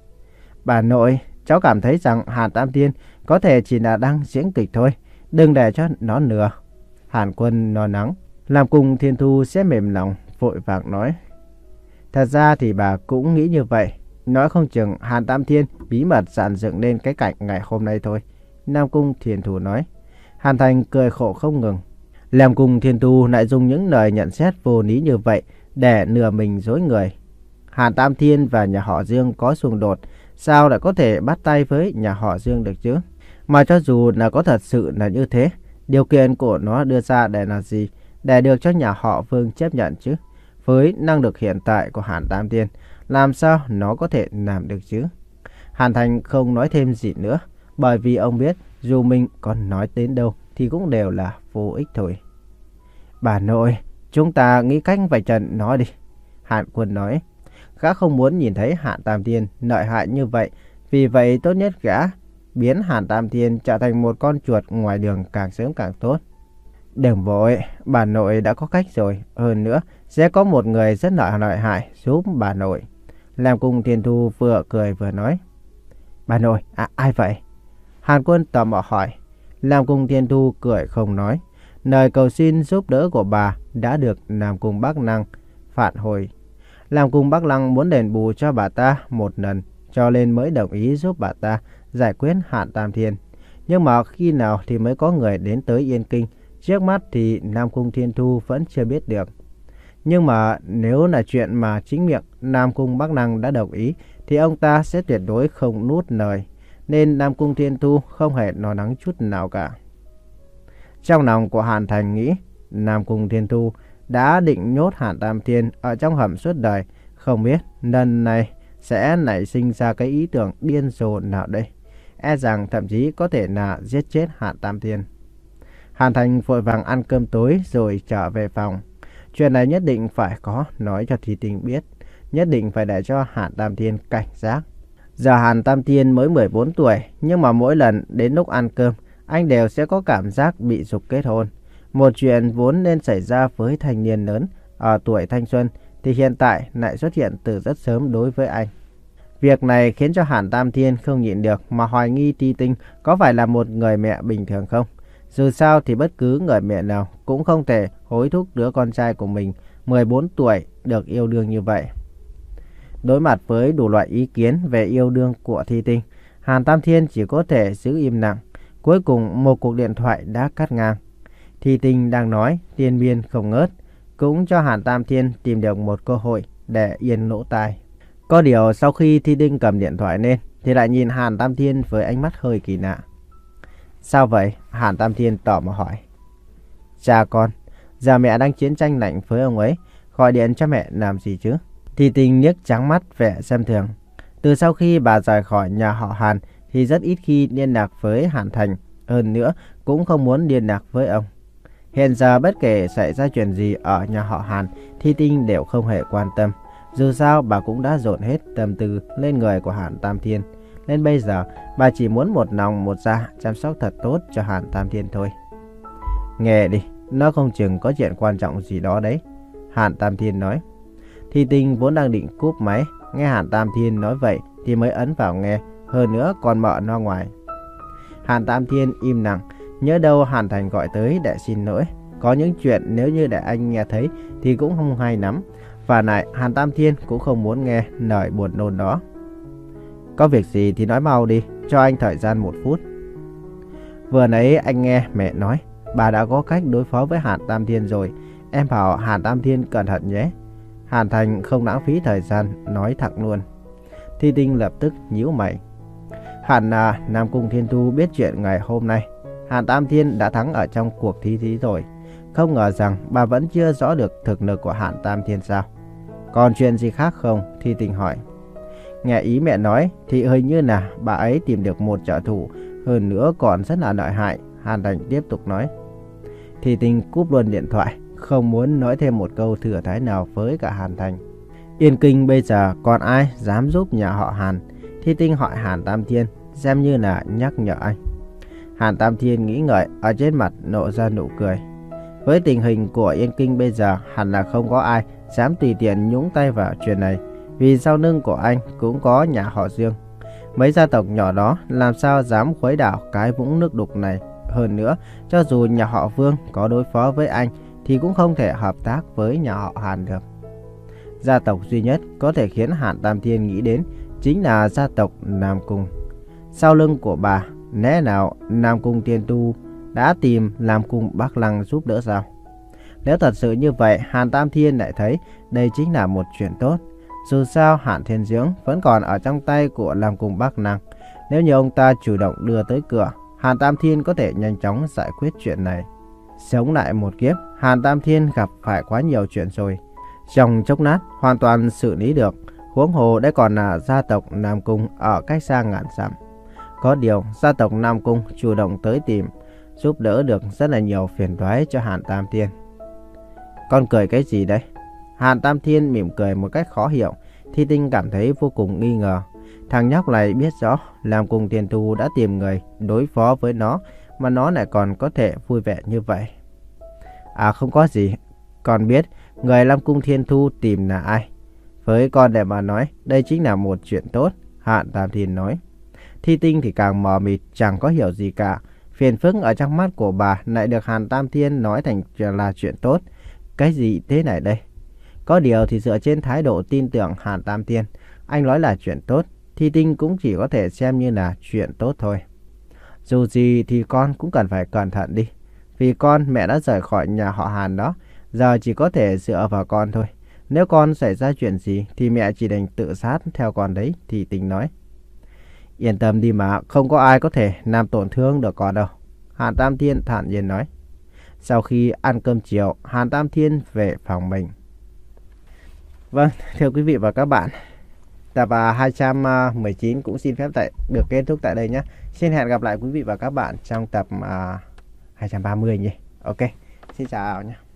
Bà nội, cháu cảm thấy rằng Hàn Tam Thiên có thể chỉ là đang diễn kịch thôi. Đừng để cho nó lừa. Hàn Quân lo lắng. Làm cùng Thiên Thu sẽ mềm lòng, vội vàng nói. Thật ra thì bà cũng nghĩ như vậy. Nói không chừng Hàn Tam Thiên bí mật dàn dựng lên cái cảnh ngày hôm nay thôi. Nam Cung Thiên Thu nói. Hàn Thành cười khổ không ngừng. Làm cùng Thiên Thu lại dùng những lời nhận xét vô lý như vậy để lừa mình dối người. Hàn Tam Thiên và nhà họ Dương có xung đột, sao lại có thể bắt tay với nhà họ Dương được chứ? Mà cho dù là có thật sự là như thế, điều kiện của nó đưa ra để là gì? Để được cho nhà họ Vương chấp nhận chứ? Với năng lực hiện tại của Hàn Tam Thiên, làm sao nó có thể làm được chứ? Hàn Thành không nói thêm gì nữa, bởi vì ông biết dù mình còn nói đến đâu thì cũng đều là vô ích thôi. Bà nội, chúng ta nghĩ cách vạch trần nó đi. Hàn Quân nói. Gã không muốn nhìn thấy Hàn Tam Thiên lợi hại như vậy, vì vậy tốt nhất gã biến Hàn Tam Thiên trở thành một con chuột ngoài đường càng sớm càng tốt. Đừng vội, bà nội đã có cách rồi. Hơn nữa, sẽ có một người rất lợi lợi hại giúp bà nội. Làm cùng Thiên Thu vừa cười vừa nói. Bà nội, à, ai vậy? Hàn Quân tò mò hỏi. Làm cùng Thiên Thu cười không nói. Lời cầu xin giúp đỡ của bà đã được Nam Cung Bắc Lăng phản hồi. Làm cùng Bắc Lăng muốn đền bù cho bà ta một lần, cho nên mới đồng ý giúp bà ta giải quyết Hàn Tam Thiên. Nhưng mà khi nào thì mới có người đến tới Yên Kinh? Trước mắt thì Nam Cung Thiên Thu vẫn chưa biết được. Nhưng mà nếu là chuyện mà chính miệng Nam Cung Bắc Lăng đã đồng ý, thì ông ta sẽ tuyệt đối không nuốt lời. Nên Nam Cung Thiên Thu không hề lo lắng chút nào cả. Trong lòng của Hàn Thành nghĩ, Nam Cung Thiên Thu đã định nhốt Hàn Tam Thiên ở trong hầm suốt đời. Không biết lần này sẽ nảy sinh ra cái ý tưởng điên rồ nào đây. E rằng thậm chí có thể là giết chết Hàn Tam Thiên. Hàn Thành vội vàng ăn cơm tối rồi trở về phòng. Chuyện này nhất định phải có nói cho Thủy Tinh biết. Nhất định phải để cho Hàn Tam Thiên cảnh giác. Giờ Hàn Tam Thiên mới mười bốn tuổi, nhưng mà mỗi lần đến lúc ăn cơm, anh đều sẽ có cảm giác bị giục kết hôn. Một chuyện vốn nên xảy ra với thanh niên lớn ở tuổi thanh xuân, thì hiện tại lại xuất hiện từ rất sớm đối với anh. Việc này khiến cho Hàn Tam Thiên không nhịn được mà hoài nghi Ti Tinh có phải là một người mẹ bình thường không. Dù sao thì bất cứ người mẹ nào cũng không thể hối thúc đứa con trai của mình mười bốn tuổi được yêu đương như vậy. Đối mặt với đủ loại ý kiến về yêu đương của Thi Tinh, Hàn Tam Thiên chỉ có thể giữ im lặng. Cuối cùng một cuộc điện thoại đã cắt ngang. Thi Tinh đang nói liên miên không ngớt, cũng cho Hàn Tam Thiên tìm được một cơ hội để yên lỗ tai. Có điều sau khi Thi Tinh cầm điện thoại lên thì lại nhìn Hàn Tam Thiên với ánh mắt hơi kỳ lạ. Sao vậy? Hàn Tam Thiên tò mò hỏi. Cha con, giờ mẹ đang chiến tranh lạnh với ông ấy, gọi điện cho mẹ làm gì chứ? Thi Tinh liếc trắng mắt vẻ xem thường. Từ sau khi bà rời khỏi nhà họ Hàn thì rất ít khi liên lạc với Hàn Thành, hơn nữa cũng không muốn liên lạc với ông. Hiện giờ bất kể xảy ra chuyện gì ở nhà họ Hàn, Thi Tinh đều không hề quan tâm. Dù sao bà cũng đã dồn hết tâm tư lên người của Hàn Tam Thiên, nên bây giờ bà chỉ muốn một lòng một dạ chăm sóc thật tốt cho Hàn Tam Thiên thôi. Nghe đi, nó không chừng có chuyện quan trọng gì đó đấy, Hàn Tam Thiên nói. Thi Tinh vốn đang định cúp máy, nghe Hàn Tam Thiên nói vậy thì mới ấn vào nghe, hơn nữa còn mở loa ngoài. Hàn Tam Thiên im lặng, nhớ đâu Hàn Thành gọi tới để xin lỗi. Có những chuyện nếu như để anh nghe thấy thì cũng không hay lắm. Và lại Hàn Tam Thiên cũng không muốn nghe lời buồn nôn đó. Có việc gì thì nói mau đi, cho anh thời gian một phút. Vừa nãy anh nghe mẹ nói bà đã có cách đối phó với Hàn Tam Thiên rồi. Em bảo Hàn Tam Thiên cẩn thận nhé. Hàn Thành không lãng phí thời gian, nói thẳng luôn. Thi Tinh lập tức nhíu mày. Hẳn là Nam Cung Thiên Thu biết chuyện ngày hôm nay Hàn Tam Thiên đã thắng ở trong cuộc thi thí rồi. Không ngờ rằng bà vẫn chưa rõ được thực lực của Hàn Tam Thiên sao? Còn chuyện gì khác không? Thi Tinh hỏi. Nghe ý mẹ nói thì hình như là bà ấy tìm được một trợ thủ, hơn nữa còn rất là lợi hại. Hàn Thành tiếp tục nói. Thi Tinh cúp luôn điện thoại, không muốn nói thêm một câu thừa thãi nào với cả Hàn Thành. Yên Kinh bây giờ còn ai dám giúp nhà họ Hàn? Thi Tinh hỏi Hàn Tam Thiên, xem như là nhắc nhở anh. Hàn Tam Thiên nghĩ ngợi, ở trên mặt nộ ra nụ cười. Với tình hình của Yên Kinh bây giờ, hẳn là không có ai dám tùy tiện nhúng tay vào chuyện này, vì sau lưng của anh cũng có nhà họ Dương. Mấy gia tộc nhỏ đó làm sao dám khuấy đảo cái vũng nước đục này. Hơn nữa, cho dù nhà họ Vương có đối phó với anh thì cũng không thể hợp tác với nhà họ Hàn được. Gia tộc duy nhất có thể khiến Hàn Tam Thiên nghĩ đến chính là gia tộc Nam Cung. Sau lưng của bà, lẽ nào Nam Cung Thiên Tu đã tìm Nam Cung Bắc Lăng giúp đỡ sao? Nếu thật sự như vậy, Hàn Tam Thiên lại thấy đây chính là một chuyện tốt. Dù sao Hàn Thiên Dưỡng vẫn còn ở trong tay của Nam Cung Bắc Lăng. Nếu như ông ta chủ động đưa tới cửa, Hàn Tam Thiên có thể nhanh chóng giải quyết chuyện này. Sống lại một kiếp, Hàn Tam Thiên gặp phải quá nhiều chuyện rồi. Trong chốc lát hoàn toàn xử lý được. Huống hồ đây còn là gia tộc Nam Cung ở cách xa ngàn dặm. Có điều gia tộc Nam Cung chủ động tới tìm, giúp đỡ được rất là nhiều phiền toái cho Hàn Tam Thiên. Con cười cái gì đây? Hàn Tam Thiên mỉm cười một cách khó hiểu. Thi Tinh cảm thấy vô cùng nghi ngờ. Thằng nhóc này biết rõ Nam Cung Thiên Tu đã tìm người đối phó với nó, mà nó lại còn có thể vui vẻ như vậy. À không có gì. Con biết người Nam Cung Thiên Tu tìm là ai. Với con để mà nói, đây chính là một chuyện tốt, Hàn Tam Thiên nói. Thi Tinh thì càng mờ mịt, chẳng có hiểu gì cả. Phiền phức ở trong mắt của bà lại được Hàn Tam Thiên nói thành là chuyện tốt. Cái gì thế này đây? Có điều thì dựa trên thái độ tin tưởng Hàn Tam Thiên, anh nói là chuyện tốt, Thi Tinh cũng chỉ có thể xem như là chuyện tốt thôi. Dù gì thì con cũng cần phải cẩn thận đi. Vì con mẹ đã rời khỏi nhà họ Hàn đó, giờ chỉ có thể dựa vào con thôi. Nếu con xảy ra chuyện gì thì mẹ chỉ đành tự sát theo con đấy, Thi Tinh nói. Yên tâm đi mà, không có ai có thể làm tổn thương được con đâu, Hàn Tam Thiên thản nhiên nói. Sau khi ăn cơm chiều, Hàn Tam Thiên về phòng mình. Vâng, thưa quý vị và các bạn, tập hai trăm mười chín cũng xin phép tại được kết thúc tại đây nhé. Xin hẹn gặp lại quý vị và các bạn trong tập uh, hai trăm ba mươi nhỉ. Ok, xin chào nhé.